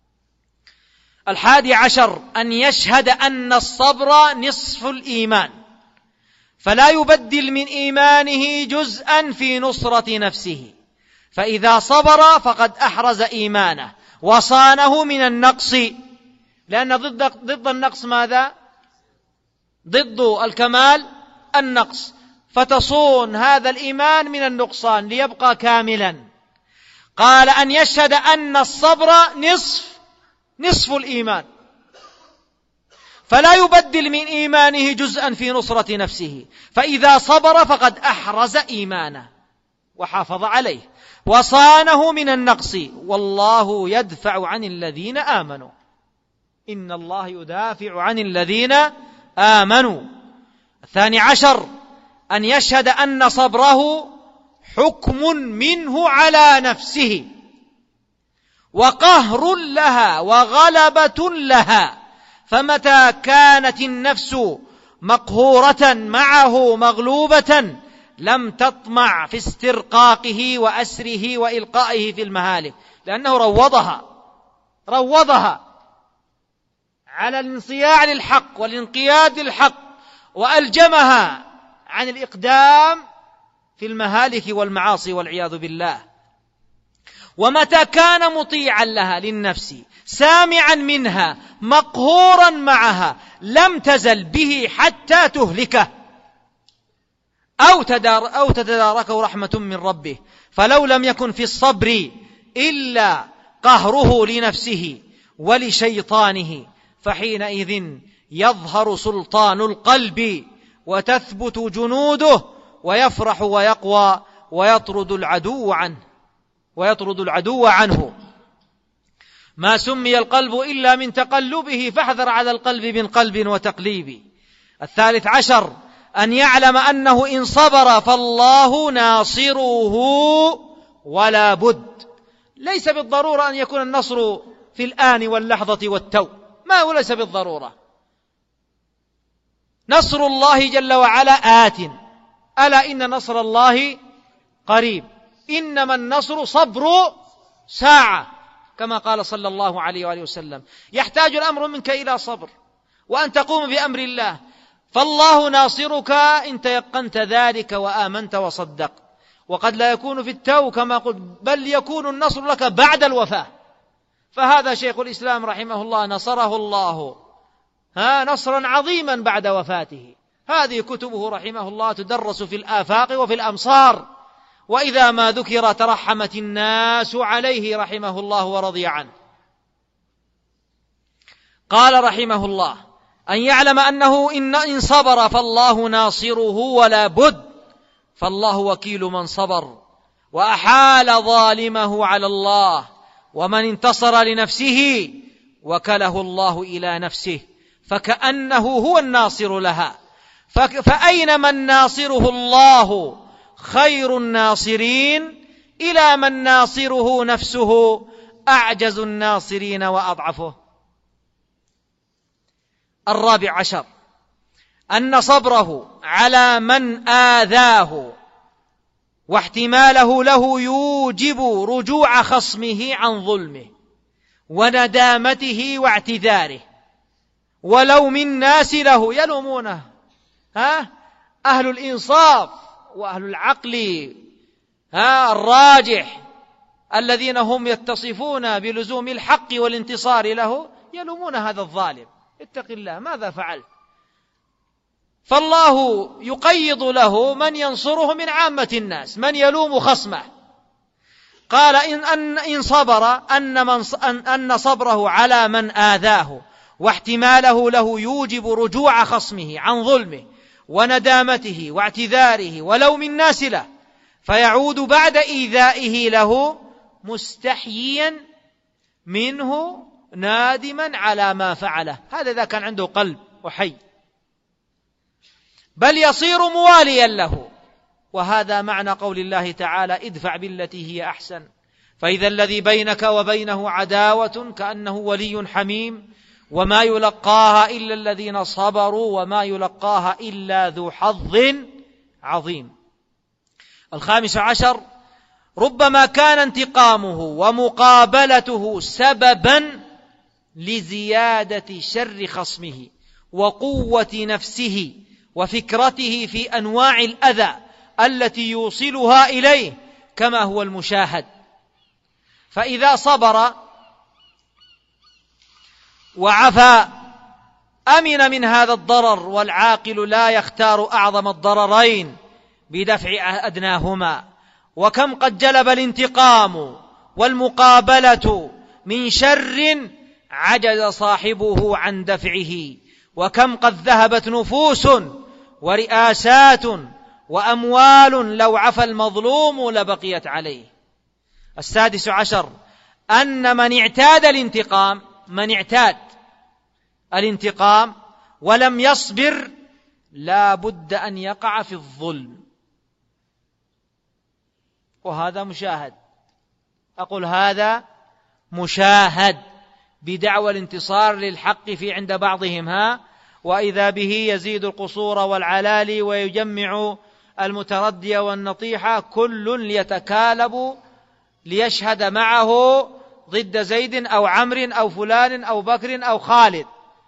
11 أن يشهد أن الصبر نصف الإيمان، فلا يبدل من إيمانه جزءا في نصرة نفسه، فإذا صبر فقد أحرز إيمانه وصانه من النقص، لأن ضد النقص ماذا؟ ضد الكمال النقص، فتصون هذا الإيمان من النقصان ليبقى كاملا. قال أن يشهد أن الصبر نصف الإيمان، فلا يبدل من إيمانه جزءا في نصرة نفسه، فإذا صبر فقد أحرز إيمانه وحافظ عليه وصانه من النقص. والله يدفع عن الذين آمنوا، إن الله يدافع عن الذين آمنوا. 12 أن يشهد أن صبره حكم منه على نفسه وقهر لها وغلبة لها، فمتى كانت النفس مقهورة معه مغلوبة لم تطمع في استرقاقه وأسره وإلقائه في المهالك، لأنه روضها على الانصياع للحق والانقياد للحق، وألجمها عن الإقدام في المهالك والمعاصي والعياذ بالله. ومتى كان مطيعا لها للنفس سامعا منها مقهورا معها لم تزل به حتى تهلكه أو تتداركه رحمة من ربه. فلو لم يكن في الصبر إلا قهره لنفسه ولشيطانه فحينئذ يظهر سلطان القلب وتثبت جنوده ويفرح ويقوى ويطرد العدو عنه. ما سمي القلب إلا من تقلبه، فاحذر على القلب من قلب وتقليب. 13 أن يعلم أنه إن صبر فالله ناصره ولا بد. ليس بالضرورة أن يكون النصر في الآن واللحظة والتو، ما هو ليس بالضرورة. نصر الله جل وعلا آت، ألا إن نصر الله قريب، إنما النصر صبر ساعة، كما قال صلى الله عليه وآله وسلم. يحتاج الأمر منك إلى صبر وأن تقوم بأمر الله، فالله ناصرك إن تيقنت ذلك وآمنت وصدق. وقد لا يكون في التو كما قلت، بل يكون النصر لك بعد الوفاة. فهذا شيخ الإسلام رحمه الله نصره الله نصرا عظيما بعد وفاته. هذه كتبه رحمه الله تدرس في الآفاق وفي الأمصار، وإذا ما ذكر ترحمت الناس عليه رحمه الله ورضي عنه. قال رحمه الله: أن يعلم أنه إن صبر فالله ناصره ولا بد، فالله وكيل من صبر وأحال ظالمه على الله، ومن انتصر لنفسه وكله الله إلى نفسه فكأنه هو الناصر لها. فأينما الناصره الله خير الناصرين، إلى من ناصره نفسه أعجز الناصرين وأضعفه. 14 أن صبره على من آذاه واحتماله له يوجب رجوع خصمه عن ظلمه وندامته واعتذاره ولوم الناس له. يلومونه أهل الإنصاف وأهل العقل الراجح الذين هم يتصفون بلزوم الحق والانتصار له، يلومون هذا الظالم: اتق الله، ماذا فعلت؟ فالله يقيض له من ينصره من عامة الناس، من يلوم خصمه. قال إن صبر أن صبره على من آذاه واحتماله له يوجب رجوع خصمه عن ظلمه وندامته واعتذاره ولوم الناس له، فيعود بعد إيذائه له مستحيا منه نادما على ما فعله. هذا إذا كان عنده قلب وحي، بل يصير مواليا له. وهذا معنى قول الله تعالى: ادفع بالتي هي أحسن، فإذا الذي بينك وبينه عداوة كأنه ولي حميم، وما يلقاها إلا الذين صبروا وما يلقاها إلا ذو حظ عظيم. 15 ربما كان انتقامه ومقابلته سببا لزيادة شر خصمه وقوة نفسه وفكرته في أنواع الأذى التي يوصلها إليه، كما هو المشاهد. فإذا صبر وعفا أمن من هذا الضرر، والعاقل لا يختار أعظم الضررين بدفع أدناهما. وكم قد جلب الانتقام والمقابلة من شر عجز صاحبه عن دفعه، وكم قد ذهبت نفوس ورئاسات وأموال لو عفا المظلوم لبقيت عليه. 16 أن من اعتاد الانتقام ولم يصبر لا بد أن يقع في الظلم، وهذا مشاهد. أقول هذا مشاهد بدعوى الانتصار للحق في عند بعضهم وإذا به يزيد القصور والعلالي ويجمع المتردي والنطيحة، كل ليتكالب ليشهد معه ضد زيد أو عمرو أو فلان أو بكر أو خالد،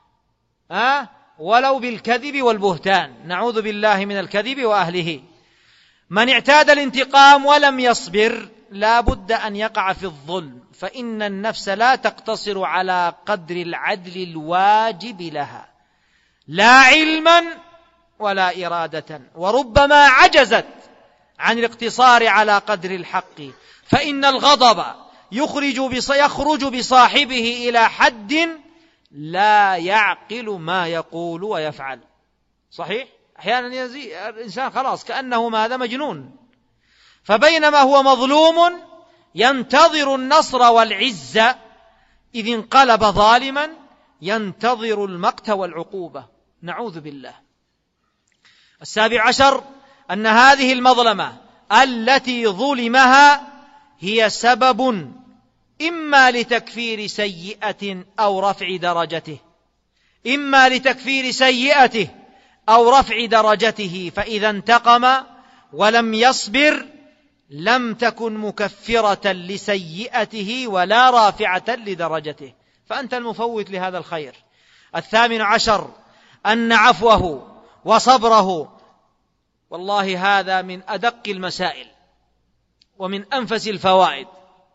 ولو بالكذب والبهتان، نعوذ بالله من الكذب وأهله. من اعتاد الانتقام ولم يصبر لا بد أن يقع في الظلم، فإن النفس لا تقتصر على قدر العدل الواجب لها، لا علما ولا إرادة، وربما عجزت عن الاقتصار على قدر الحق، فإن الغضب يخرج بصاحبه إلى حد لا يعقل ما يقول ويفعل. صحيح؟ أحيانا الإنسان خلاص كأنه ماذا مجنون، فبينما هو مظلوم ينتظر النصر والعزة، إذ انقلب ظالما ينتظر المقت والعقوبة، نعوذ بالله. 17 أن هذه المظلمة التي ظلمها هي سبب إما لتكفير سيئة أو رفع درجته، إما لتكفير سيئته أو رفع درجته، فإذا انتقم ولم يصبر لم تكن مكفرة لسيئته ولا رافعة لدرجته، فأنت المفوت لهذا الخير. 18 أن عفوه وصبره، والله هذا من أدق المسائل ومن أنفس الفوائد.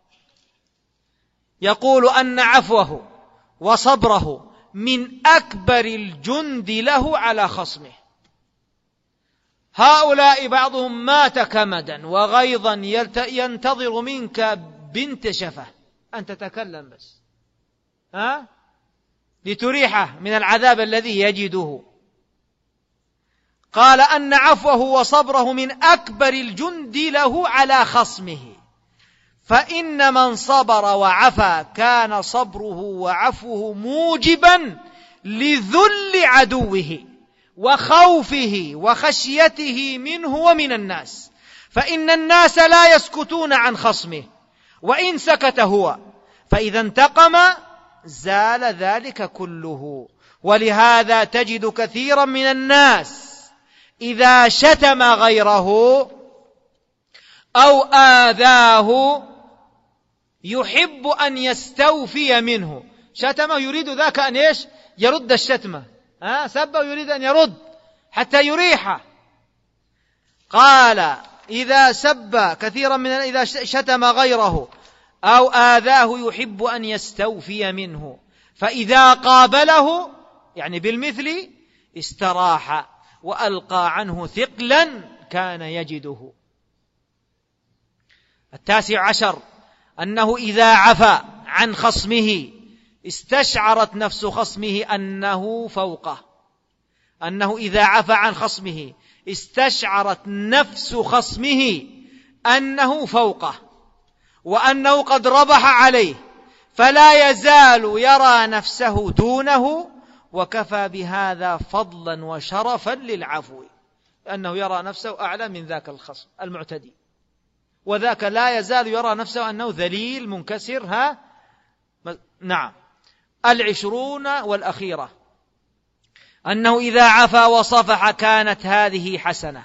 يقول أن عفوه وصبره من أكبر الجند له على خصمه. هؤلاء بعضهم مات كمدا وغيظا ينتظر منك بنت شفة أن تتكلم بس لتريحه من العذاب الذي يجده. قال أن عفوه وصبره من أكبر الجند له على خصمه، فإن من صبر وعفا كان صبره وعفوه موجبا لذل عدوه وخوفه وخشيته منه ومن الناس، فإن الناس لا يسكتون عن خصمه وإن سكت هو، فإذا انتقم زال ذلك كله. ولهذا تجد كثيرا من الناس إذا شتم غيره أو آذاه يحب أن يستوفي منه. شتمه يريد ذاك أن يرد الشتمة، سبه يريد أن يرد حتى يريحه. قال إذا سب كثيرا من إذا شتم غيره أو آذاه يحب أن يستوفي منه، فإذا قابله يعني بالمثل استراح وألقى عنه ثقلا كان يجده. 19 أنه إذا عفا عن خصمه استشعرت نفس خصمه أنه فوقه، أنه إذا عفا عن خصمه استشعرت نفس خصمه أنه فوقه وأنه قد ربح عليه، فلا يزال يرى نفسه دونه، وكفى بهذا فضلا وشرفا للعفو، أنه يرى نفسه أعلى من ذاك الخصم المعتدي، وذاك لا يزال يرى نفسه أنه ذليل منكسر. نعم. 20 والأخيرة أنه إذا عفا وصفح كانت هذه حسنة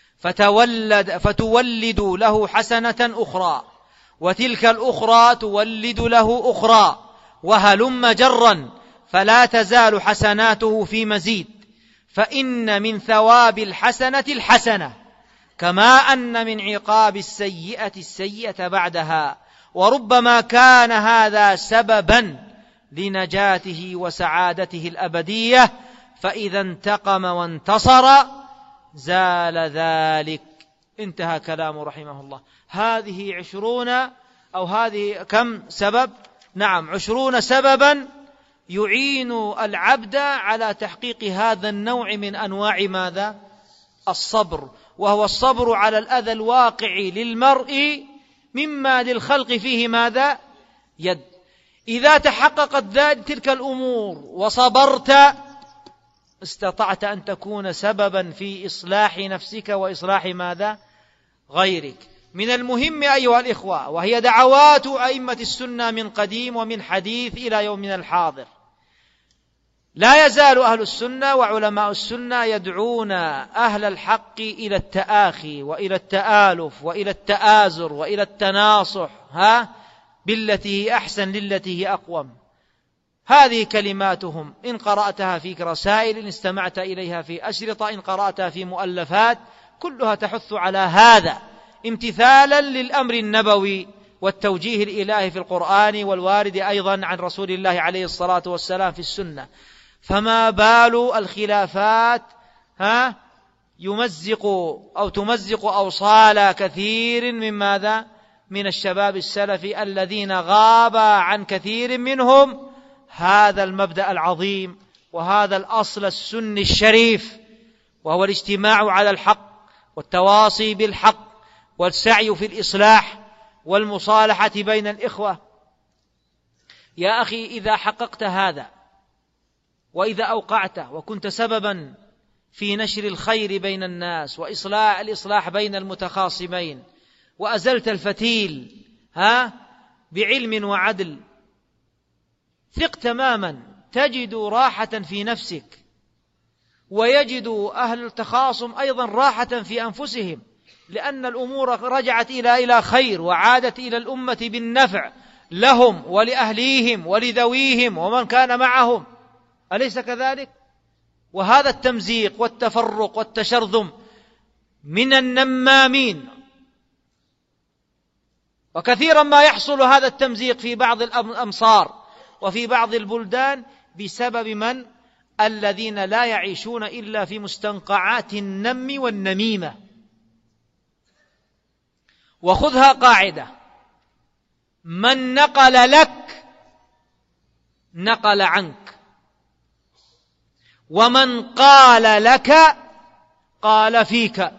فتولد له حسنة أخرى، وتلك الأخرى تولد له أخرى، وهلم جرا، فلا تزال حسناته في مزيد، فإن من ثواب الحسنة الحسنة، كما أن من عقاب السيئة السيئة بعدها، وربما كان هذا سببا لنجاته وسعادته الأبدية، فإذا انتقم وانتصر زال ذلك. انتهى كلام رحمه الله. هذه 20 أو هذه كم سبب؟ نعم 20 سببا يعين العبد على تحقيق هذا النوع من أنواع ماذا؟ الصبر، وهو الصبر على الأذى الواقع للمرء مما للخلق فيه ماذا؟ يد. إذا تحققت تلك الأمور وصبرت استطعت أن تكون سببا في إصلاح نفسك وإصلاح ماذا؟ غيرك. من المهم أيها الإخوة، وهي دعوات أئمة السنة من قديم ومن حديث إلى يومنا الحاضر، لا يزال أهل السنة وعلماء السنة يدعون أهل الحق إلى التآخي وإلى التآلف وإلى التآزر وإلى التناصح بالتي هي أحسن للتي هي أقوم. هذه كلماتهم، إن قرأتها في رسائل، إن استمعت إليها في أشرطة، إن قرأتها في مؤلفات، كلها تحث على هذا امتثالا للأمر النبوي والتوجيه الإلهي في القرآن والوارد أيضا عن رسول الله عليه الصلاة والسلام في السنة. فما بال الخلافات يمزق أو تمزق أوصال كثير من ماذا؟ من الشباب السلفي الذين غاب عن كثير منهم هذا المبدأ العظيم وهذا الأصل السني الشريف، وهو الاجتماع على الحق والتواصي بالحق والسعي في الإصلاح والمصالحة بين الإخوة. يا أخي إذا حققت هذا وإذا أوقعته وكنت سببا في نشر الخير بين الناس الإصلاح بين المتخاصمين، وأزلت الفتيل بعلم وعدل، ثق تماما تجد راحة في نفسك، ويجد أهل التخاصم أيضا راحة في أنفسهم، لأن الأمور رجعت إلى خير، وعادت إلى الأمة بالنفع لهم ولأهليهم ولذويهم ومن كان معهم، أليس كذلك؟ وهذا التمزيق والتفرق والتشرذم من النمامين، وكثيرا ما يحصل هذا التمزيق في بعض الأمصار وفي بعض البلدان بسبب من؟ الذين لا يعيشون إلا في مستنقعات النم والنميمة. وخذها قاعدة: من نقل لك نقل عنك، ومن قال لك قال فيك.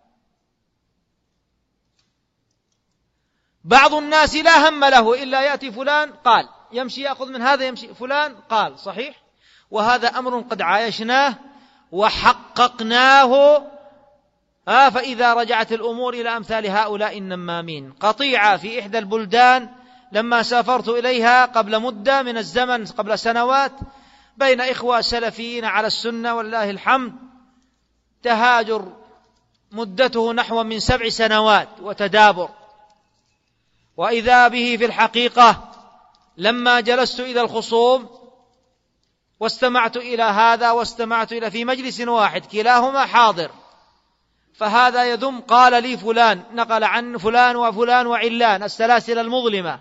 بعض الناس لا هم له إلا يأتي فلان قال، يمشي يأخذ من هذا، يمشي فلان قال، صحيح؟ وهذا أمر قد عايشناه وحققناه. فإذا رجعت الأمور إلى أمثال هؤلاء النمامين. قطيعة في إحدى البلدان لما سافرت إليها قبل مدة من الزمن، قبل سنوات، بين إخوة سلفيين على السنة والله الحمد، تهاجر مدته نحو من 7 سنوات وتدابر. وإذا به في الحقيقة لما جلست إلى الخصوم واستمعت إلى هذا واستمعت إلى في مجلس واحد كلاهما حاضر، فهذا يذم، قال لي فلان نقل عن فلان وفلان وعلان السلاسل المظلمة،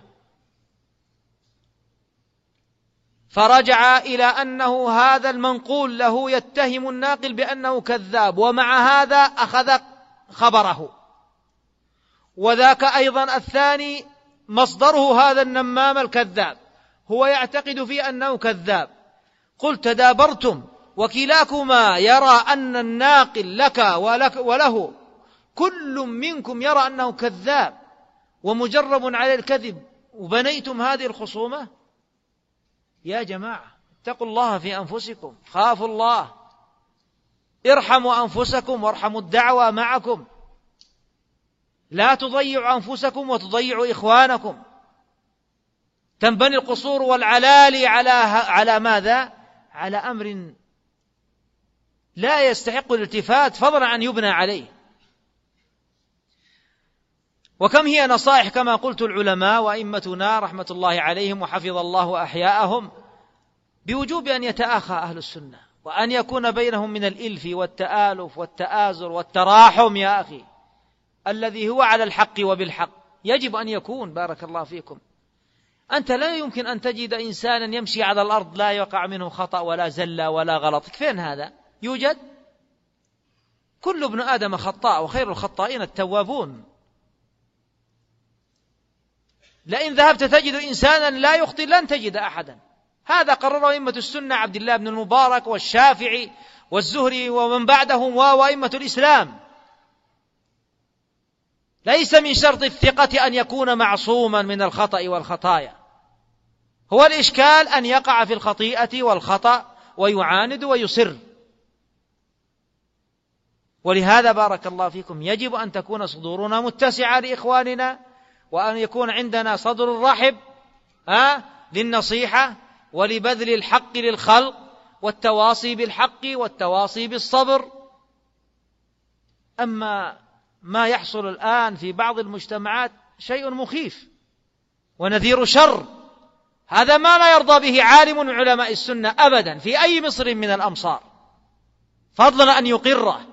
فرجع إلى أنه هذا المنقول له يتهم الناقل بأنه كذاب، ومع هذا أخذ خبره. وذاك أيضا الثاني مصدره هذا النمام الكذاب، هو يعتقد في أنه كذاب. قلت تدابرتم وكلاكما يرى أن الناقل لك وله كل منكم يرى أنه كذاب ومجرب على الكذب، وبنيتم هذه الخصومة. يا جماعة اتقوا الله في أنفسكم، خافوا الله، ارحموا أنفسكم وارحموا الدعوة معكم، لا تضيعوا أنفسكم وتضيعوا إخوانكم. تنبني القصور والعلالي على ماذا؟ على أمر لا يستحق الالتفات، فضلا عن يبنى عليه. وكم هي نصائح كما قلت العلماء وأئمتنا رحمة الله عليهم وحفظ الله أحياءهم بوجوب أن يتآخى أهل السنة، وأن يكون بينهم من الإلف والتآلف والتآزر والتراحم يا أخي، الذي هو على الحق وبالحق يجب أن يكون. بارك الله فيكم. أنت لا يمكن أن تجد إنسانا يمشي على الأرض لا يقع منه خطأ ولا زلة ولا غلط. فين هذا؟ يوجد؟ كل ابن آدم خطاء وخير الخطائين التوابون. لئن ذهبت تجد إنسانا لا يخطئ لن تجد أحدا. هذا قرره أئمة السنة، عبد الله بن المبارك والشافعي والزهري ومن بعدهم وأئمة الإسلام. ليس من شرط الثقة أن يكون معصوما من الخطأ والخطايا، هو الإشكال أن يقع في الخطيئة والخطأ ويعاند ويصر. ولهذا بارك الله فيكم يجب أن تكون صدورنا متسعة لإخواننا، وأن يكون عندنا صدر رحب للنصيحة ولبذل الحق للخلق والتواصي بالحق والتواصي بالصبر. أما ما يحصل الآن في بعض المجتمعات شيء مخيف ونذير شر، هذا ما لا يرضى به عالم من علماء السنة أبدا في أي مصر من الأمصار، فضلا أن يقره.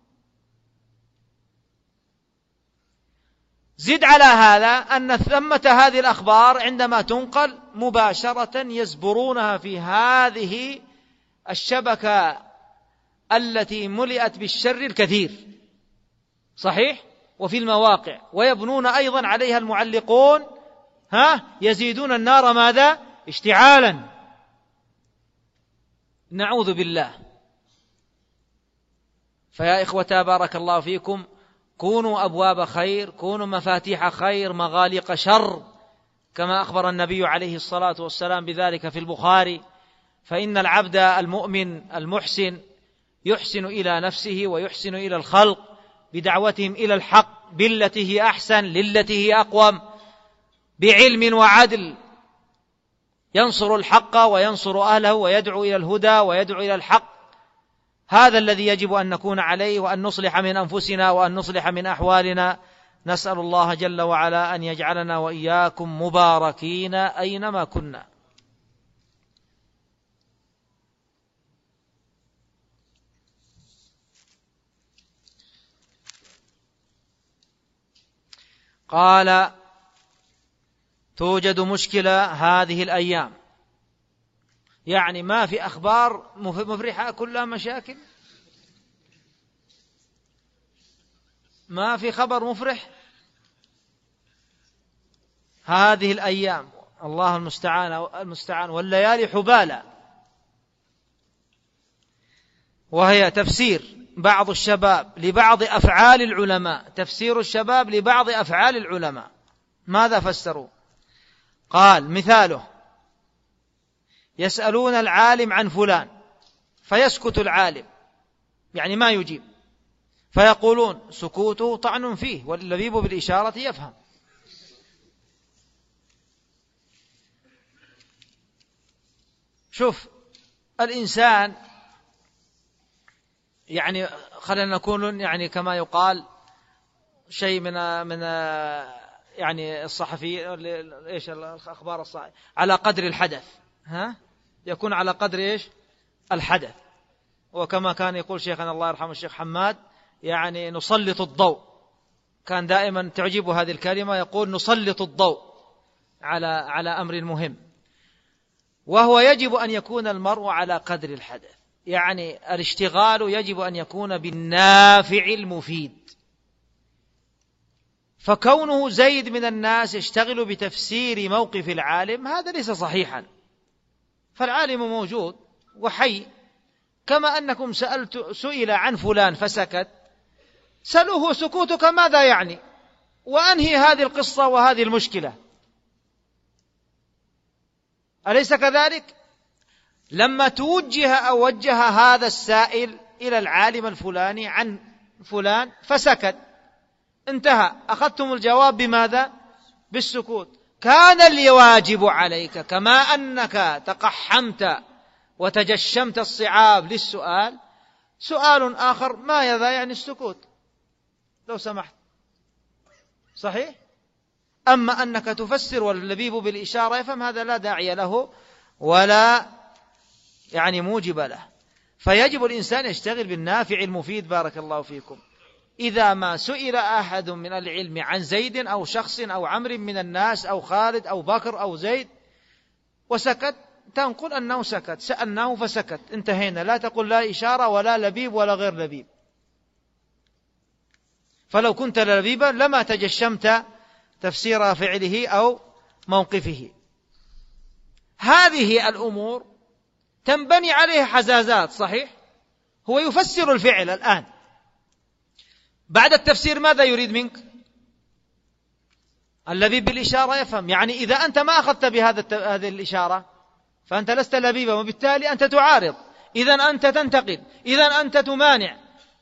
زد على هذا أن ثمة هذه الأخبار عندما تنقل مباشرة يزبرونها في هذه الشبكة التي ملئت بالشر الكثير، صحيح، وفي المواقع، ويبنون أيضا عليها المعلقون يزيدون النار ماذا؟ اشتعالا. نعوذ بالله. فيا إخوة بارك الله فيكم، كونوا أبواب خير، كونوا مفاتيح خير مغاليق شر، كما أخبر النبي عليه الصلاة والسلام بذلك في البخاري: فإن العبد المؤمن المحسن يحسن إلى نفسه ويحسن إلى الخلق بدعوتهم إلى الحق بالتي هي أحسن للتي هي أقوم، بعلم وعدل، ينصر الحق وينصر أهله ويدعو إلى الهدى ويدعو إلى الحق. هذا الذي يجب أن نكون عليه، وأن نصلح من أنفسنا وأن نصلح من أحوالنا. نسأل الله جل وعلا أن يجعلنا وإياكم مباركين أينما كنا. قال: توجد مشكلة هذه الأيام، يعني ما في أخبار مفرحة، كلها مشاكل، ما في خبر مفرح هذه الأيام. الله المستعان والليالي حبالة. وهي تفسير بعض الشباب لبعض أفعال العلماء، تفسير الشباب لبعض أفعال العلماء. ماذا فسروا؟ قال: مثاله: يسألون العالم عن فلان فيسكت العالم، يعني ما يجيب، فيقولون: سكوته طعن فيه، واللبيب بالإشارة يفهم. شوف الإنسان، يعني خلينا نكون يعني كما يقال شيء من يعني الصحفي، ايش الاخبار الصحيح، على قدر الحدث، يكون على قدر ايش الحدث. وكما كان يقول شيخنا الله يرحمه الشيخ حماد، يعني نسلط الضوء، كان دائما تعجبه هذه الكلمة، يقول نسلط الضوء على أمر مهم. وهو يجب أن يكون المرء على قدر الحدث، يعني الاشتغال يجب أن يكون بالنافع المفيد. فكونه زيد من الناس يشتغل بتفسير موقف العالم هذا ليس صحيحا، فالعالم موجود وحي. كما أنكم سئل عن فلان فسكت، سألوه: سكوتك ماذا يعني؟ وأنهي هذه القصة وهذه المشكلة. أليس كذلك؟ لما توجه أو وجه هذا السائل إلى العالم الفلاني عن فلان فسكت، انتهى، أخذتم الجواب بماذا؟ بالسكوت. كان الواجب عليك كما أنك تقحمت وتجشمت الصعاب للسؤال، سؤال آخر: ماذا يعني السكوت لو سمحت؟ صحيح؟ أما أنك تفسر واللبيب بالإشارة يفهم، هذا لا داعي له ولا يعني موجب له. فيجب الإنسان يشتغل بالنافع المفيد. بارك الله فيكم. إذا ما سئل أحد من العلم عن زيد أو شخص أو عمرو من الناس أو خالد أو بكر أو زيد وسكت، تنقل أنه سكت، سألناه فسكت، انتهينا. لا تقول لا إشارة ولا لبيب ولا غير لبيب. فلو كنت لبيبا لما تجشمت تفسير فعله أو موقفه. هذه الأمور تنبني عليها حزازات. صحيح؟ هو يفسر الفعل الآن، بعد التفسير ماذا يريد منك؟ اللبيب بالإشارة يفهم. يعني إذا أنت ما أخذت هذه الإشارة فأنت لست لبيبا، وبالتالي أنت تعارض، إذن أنت تنتقد، إذن أنت تمانع.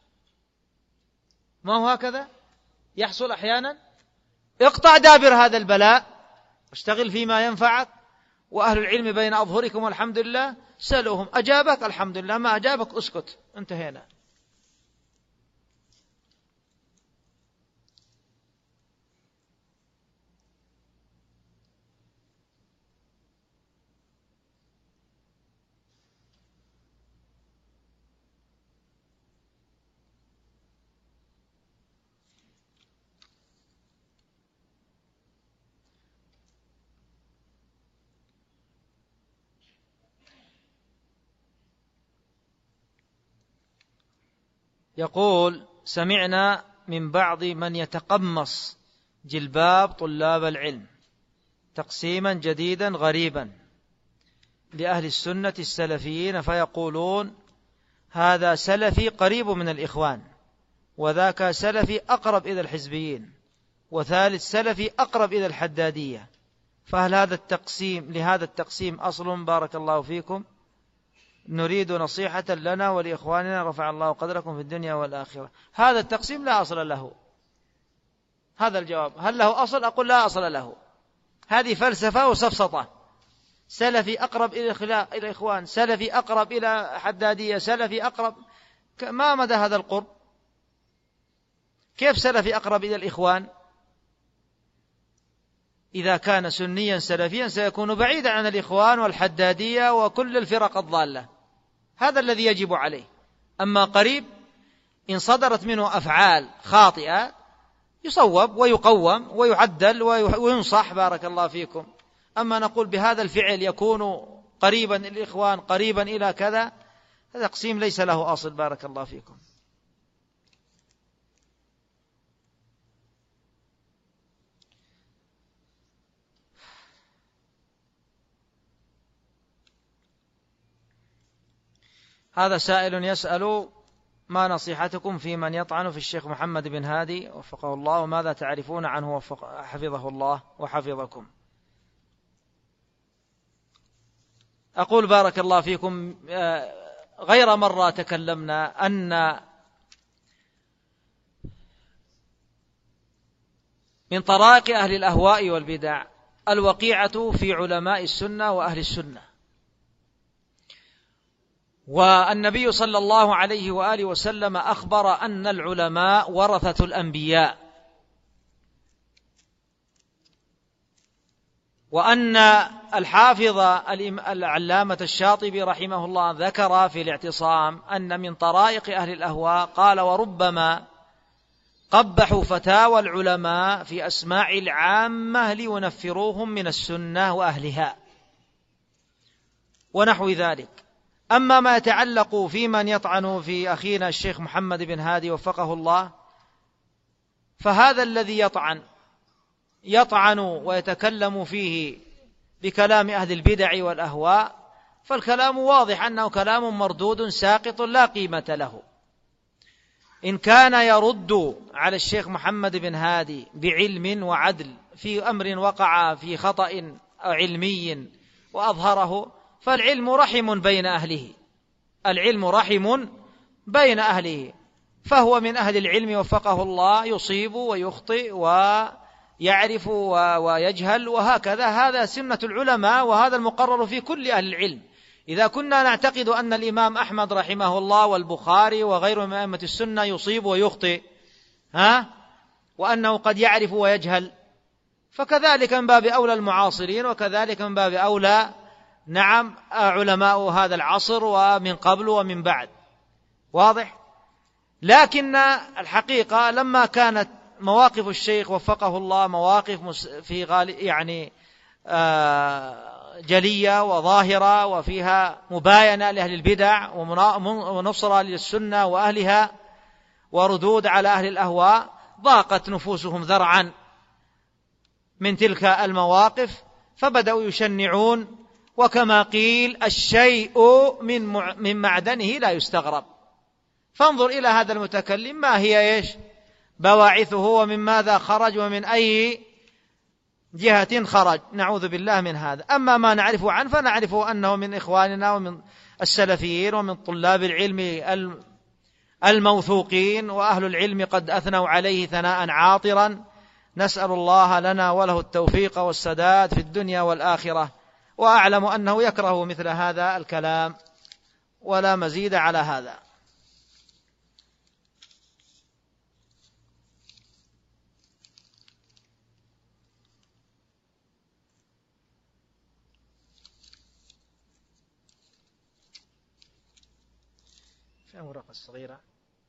ما هو هكذا يحصل أحيانا؟ اقطع دابر هذا البلاء، اشتغل فيما ينفعك، وأهل العلم بين أظهركم والحمد لله. سألوهم، أجابك الحمد لله، ما أجابك اسكت، انتهينا. يقول: سمعنا من بعض من يتقمص جلباب طلاب العلم تقسيما جديدا غريبا لأهل السنة السلفيين، فيقولون: هذا سلفي قريب من الإخوان، وذاك سلفي أقرب إلى الحزبيين، وثالث سلفي أقرب إلى الحدادية. فهل هذا التقسيم لهذا التقسيم أصل؟ بارك الله فيكم. نريد نصيحة لنا ولإخواننا رفع الله قدركم في الدنيا والآخرة. هذا التقسيم لا أصل له. هذا الجواب. هل له أصل؟ أقول لا أصل له. هذه فلسفة وسفسطة. سلفي أقرب إلى الإخوان، سلفي أقرب إلى حدادية، سلفي أقرب. ما مدى هذا القرب؟ كيف سلفي أقرب إلى الإخوان؟ إذا كان سنيا سلفيا سيكون بعيدا عن الإخوان والحدادية وكل الفرق الضالة. هذا الذي يجب عليه. أما قريب إن صدرت منه أفعال خاطئة يصوب ويقوم ويعدل وينصح، بارك الله فيكم. أما نقول بهذا الفعل يكون قريبا إلى الإخوان، قريبا إلى كذا، هذا تقسيم ليس له أصل، بارك الله فيكم. هذا سائل يسأل: ما نصيحتكم في من يطعن في الشيخ محمد بن هادي وفقه الله، وماذا تعرفون عنه حفظه الله وحفظكم؟ أقول بارك الله فيكم، غير مرة تكلمنا أن من طرائق أهل الأهواء والبدع الوقيعة في علماء السنة وأهل السنة. والنبي صلى الله عليه وآله وسلم أخبر أن العلماء ورثة الأنبياء، وأن الحافظ العلامة الشاطبي رحمه الله ذكر في الاعتصام أن من طرائق أهل الأهواء قال: وربما قبحوا فتاوى العلماء في أسماع العامة لينفروهم من السنة وأهلها ونحو ذلك. أما ما يتعلق في من يطعن في أخينا الشيخ محمد بن هادي وفقه الله، فهذا الذي يطعن ويتكلم فيه بكلام أهل البدع والأهواء، فالكلام واضح أنه كلام مردود ساقط لا قيمة له. إن كان يرد على الشيخ محمد بن هادي بعلم وعدل في أمر وقع في خطأ علمي وأظهره، فالعلم رحم بين أهله، العلم رحم بين أهله، فهو من أهل العلم وفقه الله، يصيب ويخطئ ويعرف ويجهل وهكذا. هذا سنة العلماء، وهذا المقرر في كل أهل العلم. إذا كنا نعتقد أن الإمام أحمد رحمه الله والبخاري وغيره من أئمة السنة يصيب ويخطئ وأنه قد يعرف ويجهل، فكذلك من باب أولى المعاصرين، وكذلك من باب أولى علماء هذا العصر ومن قبل ومن بعد. واضح؟ لكن الحقيقة لما كانت مواقف الشيخ وفقه الله مواقف في غالب جلية وظاهرة وفيها مباينة لأهل البدع ونصرة للسنة وأهلها وردود على أهل الأهواء، ضاقت نفوسهم ذرعا من تلك المواقف، فبدأوا يشنعون. وكما قيل: الشيء من معدنه لا يستغرب. فانظر إلى هذا المتكلم، ما هي بواعثه، ومن ماذا خرج، ومن أي جهة خرج. نعوذ بالله من هذا. أما ما نعرف عنه فنعرف أنه من إخواننا ومن السلفيين ومن طلاب العلم الموثوقين، وأهل العلم قد أثنوا عليه ثناء عاطرا. نسأل الله لنا وله التوفيق والسداد في الدنيا والآخرة. وأعلم أنه يكره مثل هذا الكلام ولا مزيد على هذا. في أوراق الصغيرة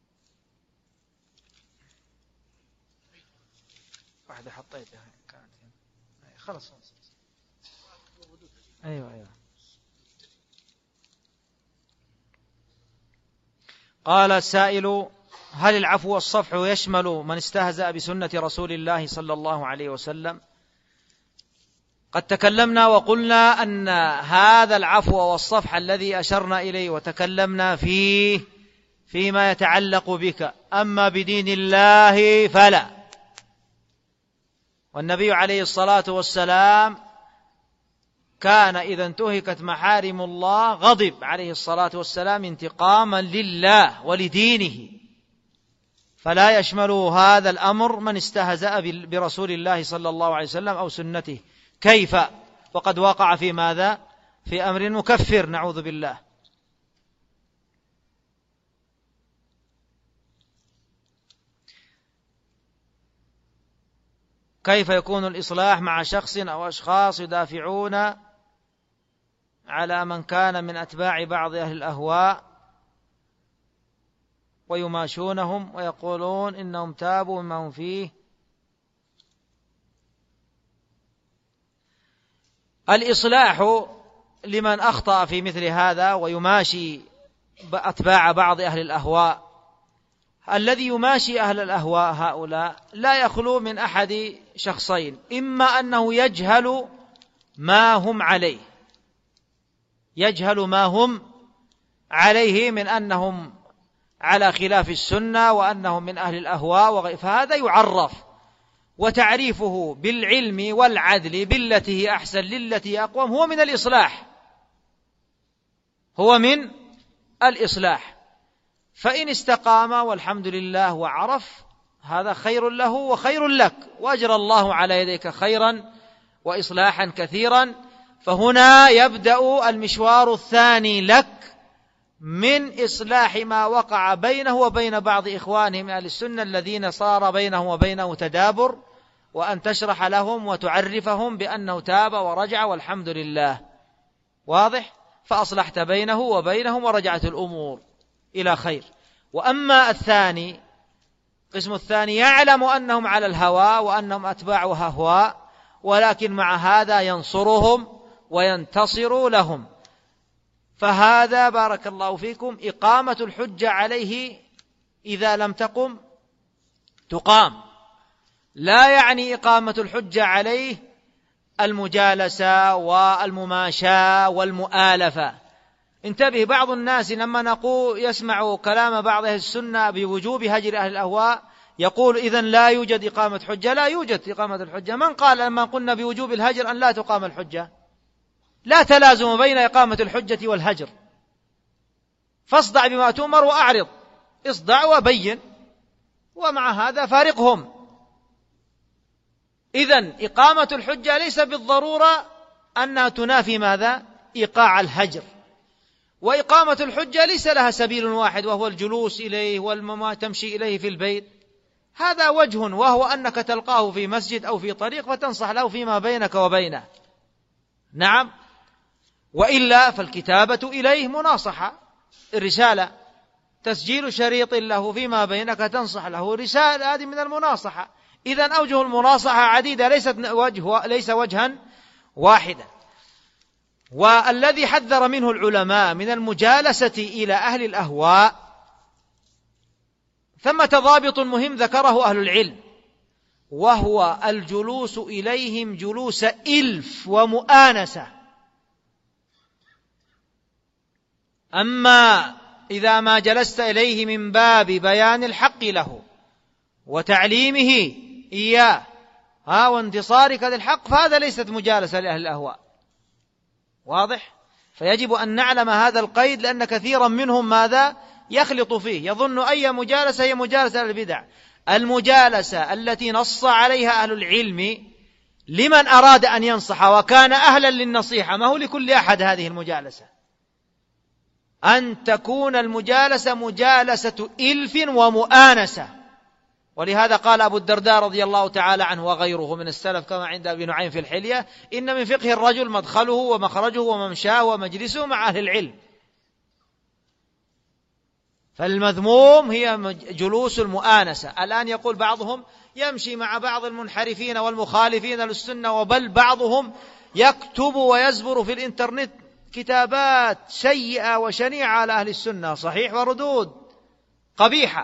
واحدة حطيتها كانت خلص. أيوة. قال السائل: هل العفو والصفح يشمل من استهزأ بسنة رسول الله صلى الله عليه وسلم؟ قد تكلمنا وقلنا أن هذا العفو والصفح الذي أشرنا إليه وتكلمنا فيه فيما يتعلق بك، أما بدين الله فلا. والنبي عليه الصلاة والسلام كان إذا انتهكت محارم الله غضب عليه الصلاة والسلام انتقاما لله ولدينه، فلا يشمل هذا الأمر من استهزأ برسول الله صلى الله عليه وسلم أو سنته. كيف وقد وقع في ماذا؟ في أمر مكفر، نعوذ بالله. كيف يكون الإصلاح مع شخص أو أشخاص يدافعون على من كان من أتباع بعض أهل الأهواء ويماشونهم ويقولون إنهم تابوا مما هم فيه؟ الإصلاح لمن أخطأ في مثل هذا ويماشي أتباع بعض أهل الأهواء، الذي يماشي أهل الأهواء هؤلاء لا يخلو من أحد شخصين: إما أنه يجهل ما هم عليه، يجهل ما هم عليه من أنهم على خلاف السنة وأنهم من أهل الأهواء، فهذا يعرف، وتعريفه بالعلم والعدل بالتي هي أحسن للتي أقوم هو من الإصلاح، هو من الإصلاح. فإن استقام والحمد لله وعرف هذا خير له وخير لك، وأجرى الله على يديك خيرا وإصلاحا كثيرا. فهنا يبدأ المشوار الثاني لك من إصلاح ما وقع بينه وبين بعض إخوانه من أهل السنة الذين صار بينه وبينه تدابر، وأن تشرح لهم وتعرفهم بأنه تاب ورجع والحمد لله. واضح؟ فأصلحت بينه وبينهم ورجعت الأمور إلى خير. وأما الثاني، قسم الثاني، يعلم أنهم على الهوى وأنهم أتباع أهواء، ولكن مع هذا ينصرهم وينتصر لهم، فهذا بارك الله فيكم إقامة الحجة عليه إذا لم تقام. لا يعني إقامة الحجة عليه المجالسة والمماشاة والمؤالفة. انتبه، بعض الناس لما نقول يسمع كلام بعض أهل السنة بوجوب هجر أهل الأهواء يقول إذن لا يوجد إقامة حجة. لا يوجد إقامة الحجة. من قال لما قلنا بوجوب الهجر أن لا تقام الحجة؟ لا تلازم بين إقامة الحجة والهجر. فاصدع بما تؤمر وأعرض، اصدع وبين، ومع هذا فارقهم. إذن إقامة الحجة ليس بالضرورة أنها تنافي ماذا؟ إيقاع الهجر. وإقامة الحجة ليس لها سبيل واحد وهو الجلوس إليه والمما تمشي إليه في البيت. هذا وجه، وهو أنك تلقاه في مسجد أو في طريق فتنصح له فيما بينك وبينه. نعم. وإلا فالكتابة إليه مناصحة، الرسالة، تسجيل شريط له فيما بينك تنصح له رسالة، هذه من المناصحة. إذن أوجه المناصحة عديدة، ليس وجها واحدا. والذي حذر منه العلماء من المجالسة إلى أهل الأهواء ثمة ضابط مهم ذكره أهل العلم، وهو الجلوس إليهم جلوس إلف ومؤانسة. أما إذا ما جلست إليه من باب بيان الحق له وتعليمه إياه وانتصارك للحق، فهذا ليست مجالسة لأهل الأهواء. واضح؟ فيجب أن نعلم هذا القيد، لأن كثيرا منهم ماذا يخلط فيه، يظن أي مجالسة هي مجالسة للبدع. المجالسة التي نص عليها أهل العلم لمن أراد أن ينصح وكان أهلا للنصيحة، ما هو لكل أحد هذه المجالسة، أن تكون المجالسة مجالسة إلف ومؤانسة. ولهذا قال أبو الدرداء رضي الله تعالى عنه وغيره من السلف كما عند أبي نعيم في الحلية: إن من فقه الرجل مدخله ومخرجه وممشاه ومجلسه مع أهل العلم. فالمذموم هي جلوس المؤانسة. الآن يقول بعضهم يمشي مع بعض المنحرفين والمخالفين للسنة، وبل بعضهم يكتب ويزبر في الإنترنت كتابات سيئة وشنيعة على أهل السنة، صحيح، وردود قبيحة،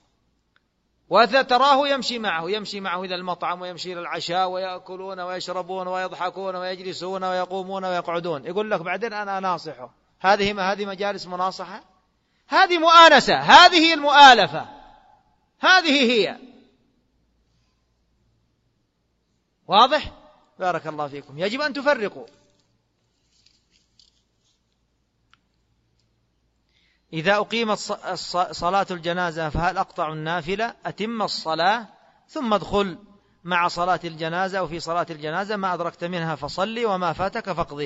وتراه يمشي معه إلى المطعم ويمشي إلى العشاء ويأكلون ويشربون ويضحكون ويجلسون ويقومون ويقعدون. يقول لك بعدين أنا ناصحه. هذه مجالس مناصحة؟ هذه مؤانسة، هذه المؤالفة، هذه هي. واضح؟ بارك الله فيكم. يجب أن تفرقوا. إذا أقيمت صلاة الجنازة فهل أقطع النافلة؟ أتم الصلاة ثم ادخل مع صلاة الجنازة، وفي صلاة الجنازة ما أدركت منها فصلي وما فاتك فاقضه.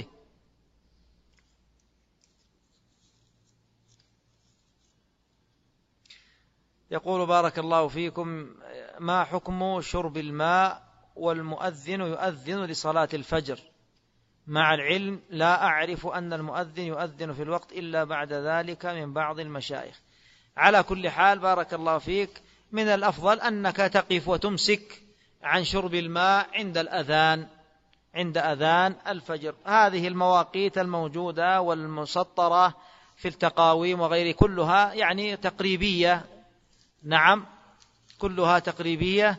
يقول بارك الله فيكم: ما حكم شرب الماء والمؤذن يؤذن لصلاة الفجر، مع العلم لا أعرف أن المؤذن يؤذن في الوقت إلا بعد ذلك من بعض المشايخ. على كل حال بارك الله فيك، من الأفضل أنك تقف وتمسك عن شرب الماء عند أذان الفجر. هذه المواقيت الموجودة والمسطرة في التقاويم وغير كلها يعني تقريبية، نعم كلها تقريبية.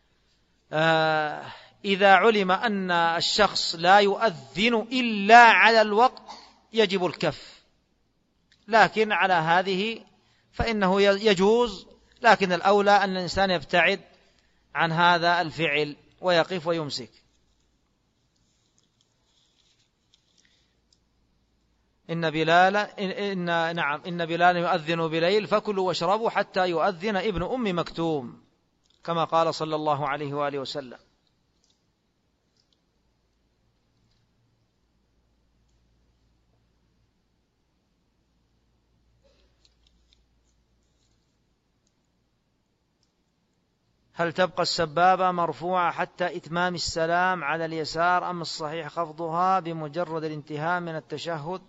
إذا علم أن الشخص لا يؤذن إلا على الوقت يجب الكف، لكن على هذه فإنه يجوز، لكن الأولى أن الإنسان يبتعد عن هذا الفعل ويقف ويمسك. إن بلالا يؤذن بليل فكلوا واشربوا حتى يؤذن ابن أم مكتوم، كما قال صلى الله عليه وآله وسلم. هل تبقى السبابة مرفوعة حتى إتمام السلام على اليسار، أم الصحيح خفضها بمجرد الانتهاء من التشهد؟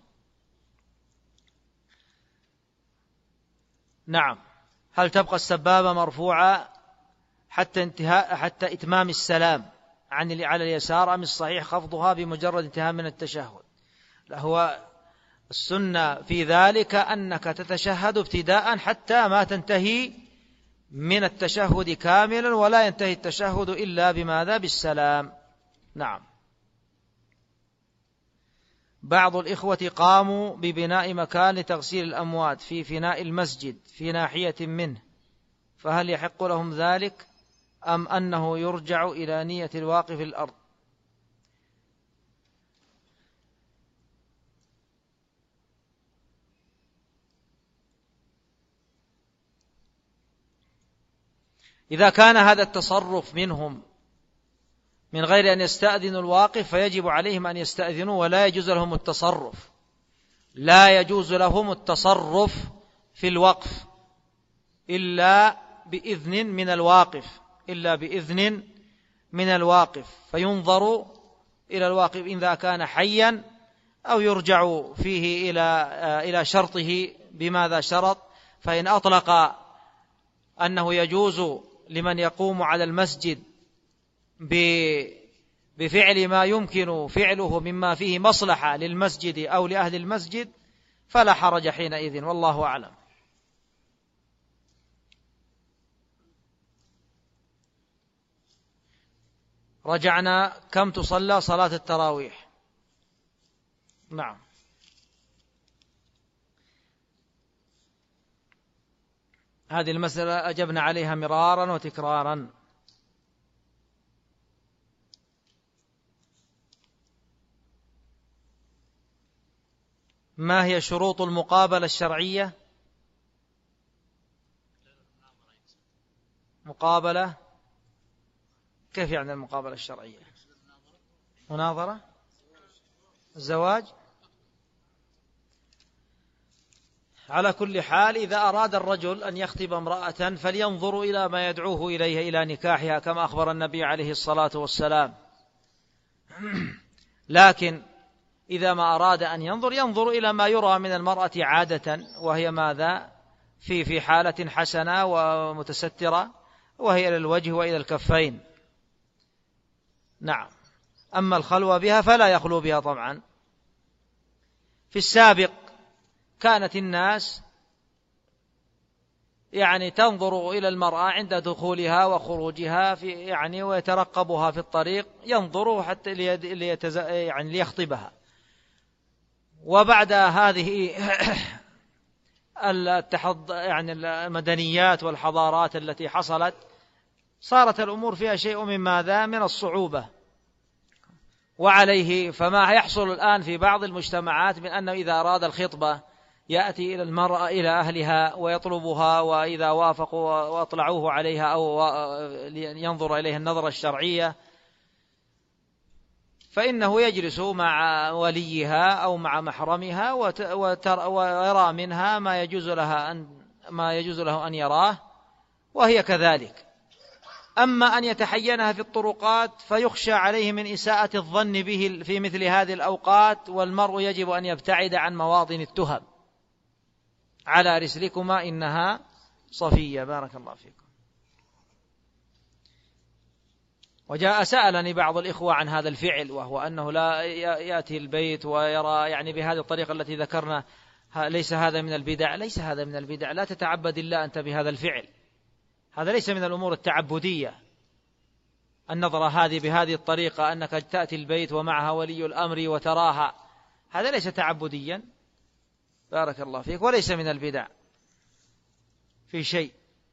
نعم، هل تبقى السبابة مرفوعة حتى إتمام السلام على اليسار، أم الصحيح خفضها بمجرد انتهاء من التشهد؟ لا، هو السنة في ذلك أنك تتشهد ابتداء حتى ما تنتهي من التشهد كاملا، ولا ينتهي التشهد إلا بماذا؟ بالسلام. نعم. بعض الإخوة قاموا ببناء مكان لتغسيل الأموات في فناء المسجد في ناحية منه، فهل يحق لهم ذلك أم أنه يرجع إلى نية الواقف الأرض؟ إذا كان هذا التصرف منهم من غير أن يستأذنوا الواقف فيجب عليهم أن يستأذنوا، ولا يجوز لهم التصرف، لا يجوز لهم التصرف في الوقف إلا بإذن من الواقف، فينظر إلى الواقف إذا كان حيا، أو يرجع فيه إلى شرطه بماذا شرط. فإن أطلق أنه يجوز لمن يقوم على المسجد بفعل ما يمكن فعله مما فيه مصلحة للمسجد أو لأهل المسجد فلا حرج حينئذ، والله أعلم. رجعنا، كم تصلى صلاة التراويح؟ نعم. هذه المسألة أجبنا عليها مرارا وتكرارا. ما هي شروط المقابلة الشرعية؟ مقابلة كيف يعني المقابلة الشرعية؟ مناظرة، الزواج. على كل حال إذا أراد الرجل أن يخطب امرأة فلينظر إلى ما يدعوه إليه إلى نكاحها، كما أخبر النبي عليه الصلاة والسلام. لكن إذا ما أراد أن ينظر إلى ما يرى من المرأة عادة، وهي ماذا؟ في حالة حسنة ومتسترة، وهي إلى الوجه وإلى الكفين. نعم. أما الخلوة بها فلا يخلو بها طبعا. في السابق كانت الناس يعني تنظر إلى المرأة عند دخولها وخروجها ويترقبها في الطريق، ينظر حتى ليخطبها. وبعد هذه المدنيات والحضارات التي حصلت صارت الأمور فيها شيء من ماذا؟ من الصعوبة. وعليه فما يحصل الآن في بعض المجتمعات من أنه إذا أراد الخطبة يأتي إلى المرأة إلى أهلها ويطلبها، وإذا وافقوا وأطلعوه عليها أو ينظر إليها النظرة الشرعية فإنه يجلس مع وليها أو مع محرمها ويرى منها ما يجوز له أن يراه وهي كذلك. أما أن يتحينها في الطرقات فيخشى عليه من إساءة الظن به في مثل هذه الأوقات، والمرء يجب أن يبتعد عن مواطن التهم. على رسلكما إنها صفية. بارك الله فيكم. وجاء سألني بعض الإخوة عن هذا الفعل، وهو أنه لا يأتي البيت ويرى يعني بهذه الطريقة التي ذكرنا، ليس هذا من البدع. ليس هذا من البدع، لا تتعبد الله أنت بهذا الفعل، هذا ليس من الأمور التعبدية. النظرة هذه بهذه الطريقة أنك تأتي البيت ومعها ولي الأمر وتراها، هذا ليس تعبديا. بارك الله فيك. وليس من البدع في شيء.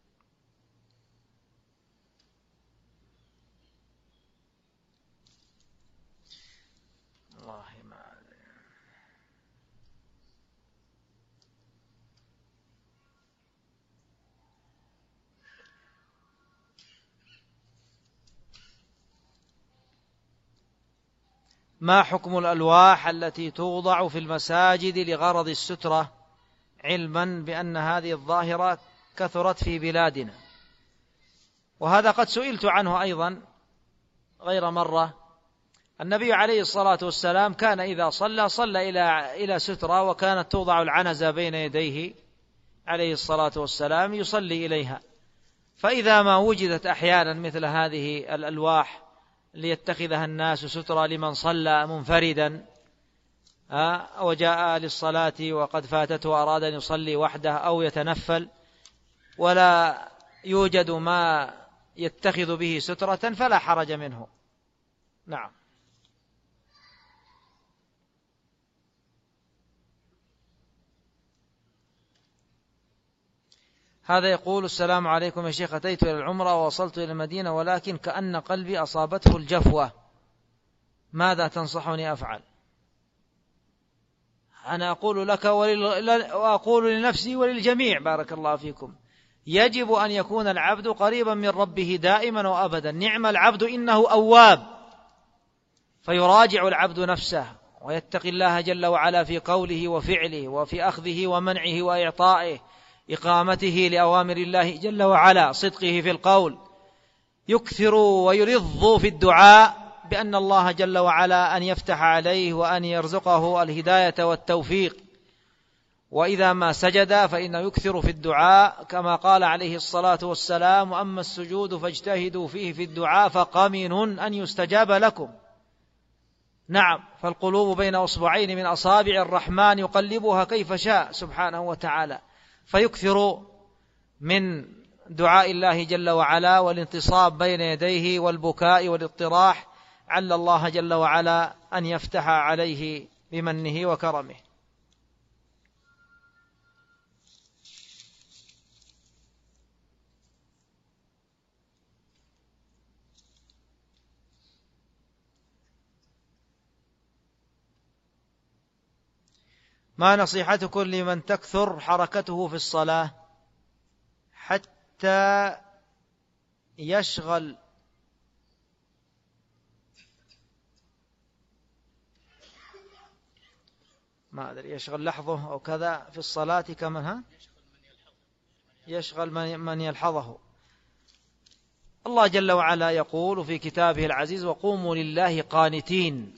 ما حكم الألواح التي توضع في المساجد لغرض السترة، علما بأن هذه الظاهرة كثرت في بلادنا؟ وهذا قد سئلت عنه أيضا غير مرة. النبي عليه الصلاة والسلام كان إذا صلى إلى سترة، وكانت توضع العنزة بين يديه عليه الصلاة والسلام يصلي إليها. فإذا ما وجدت أحيانا مثل هذه الألواح ليتخذها الناس سترة لمن صلى منفردا وجاء للصلاة وقد فاتته وأراد أن يصلي وحده أو يتنفل ولا يوجد ما يتخذ به سترة فلا حرج منه. نعم. هذا يقول: السلام عليكم يا شيخ، أتيت إلى العمرة ووصلت إلى المدينة ولكن كأن قلبي أصابته الجفوة، ماذا تنصحني أفعل؟ أنا أقول لك وأقول لنفسي وللجميع بارك الله فيكم، يجب أن يكون العبد قريبا من ربه دائما وأبدا. نعم العبد إنه أواب، فيراجع العبد نفسه ويتقي الله جل وعلا في قوله وفعله وفي أخذه ومنعه وإعطائه، إقامته لأوامر الله جل وعلا، صدقه في القول، يكثر ويلظ في الدعاء بأن الله جل وعلا أن يفتح عليه وأن يرزقه الهداية والتوفيق. وإذا ما سجد فإنه يكثر في الدعاء كما قال عليه الصلاة والسلام: وأما السجود فاجتهدوا فيه في الدعاء فقمن أن يستجاب لكم. نعم، فالقلوب بين أصبعين من أصابع الرحمن يقلبها كيف شاء سبحانه وتعالى، فيكثر من دعاء الله جل وعلا والانتصاب بين يديه والبكاء والاضطراح، عل الله جل وعلا أن يفتح عليه بمنه وكرمه. ما نصيحتكم لمن تكثر حركته في الصلاة حتى يشغل ما أدري يشغل لحظه أو كذا في الصلاة كمن يشغل من يلحظه؟ الله جل وعلا يقول في كتابه العزيز: وقوموا لله قانتين.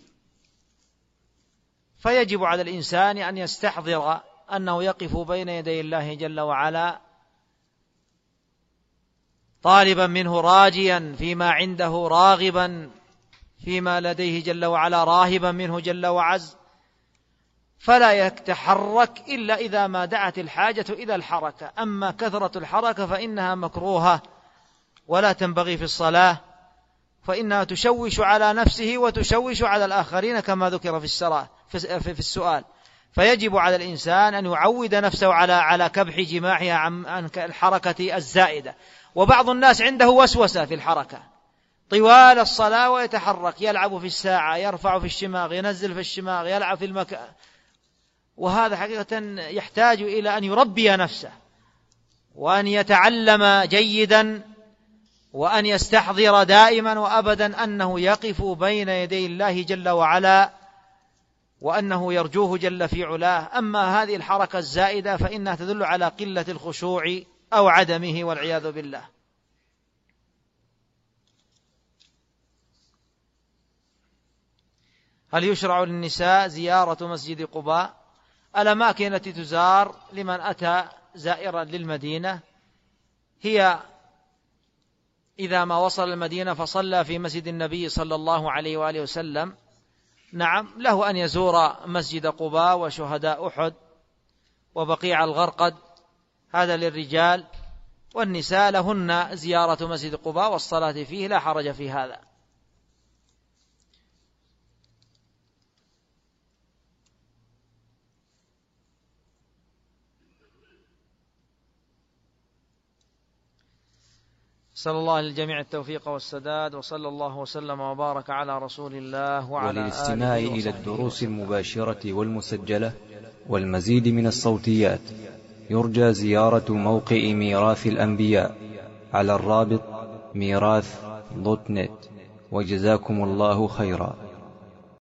فيجب على الإنسان أن يستحضر أنه يقف بين يدي الله جل وعلا طالبا منه، راجيا فيما عنده، راغبا فيما لديه جل وعلا، راهبا منه جل وعز، فلا يتحرك إلا إذا ما دعت الحاجة إلى الحركة. أما كثرة الحركة فإنها مكروهة ولا تنبغي في الصلاة، فإنها تشوش على نفسه وتشوش على الآخرين كما ذكر في السؤال. فيجب على الإنسان أن يعود نفسه على كبح جماحها عن الحركة الزائدة. وبعض الناس عنده وسوسة في الحركة طوال الصلاة ويتحرك، يلعب في الساعة، يرفع في الشماغ، ينزل في الشماغ، يلعب في المكان، وهذا حقيقة يحتاج إلى أن يربي نفسه وأن يتعلم جيدا وأن يستحضر دائما وأبدا أنه يقف بين يدي الله جل وعلا وأنه يرجوه جل في علاه. أما هذه الحركة الزائدة فإنها تدل على قلة الخشوع أو عدمه والعياذ بالله. هل يشرع للنساء زيارة مسجد قباء؟ الأماكن التي تزار لمن أتى زائرا للمدينة هي إذا ما وصل المدينة فصلى في مسجد النبي صلى الله عليه وآله وسلم، نعم له أن يزور مسجد قباء وشهداء أحد وبقيع الغرقد، هذا للرجال، والنساء لهن زيارة مسجد قباء والصلاة فيه، لا حرج في هذا. صلى الله للجميع التوفيق والسداد، وصلى الله وسلم وبارك على رسول الله وعلى
وللاستماع إلى الدروس المباشرة والمسجلة والمزيد من الصوتيات يرجى زيارة موقع ميراث الأنبياء على الرابط ميراث.net. وجزاكم الله خيرا.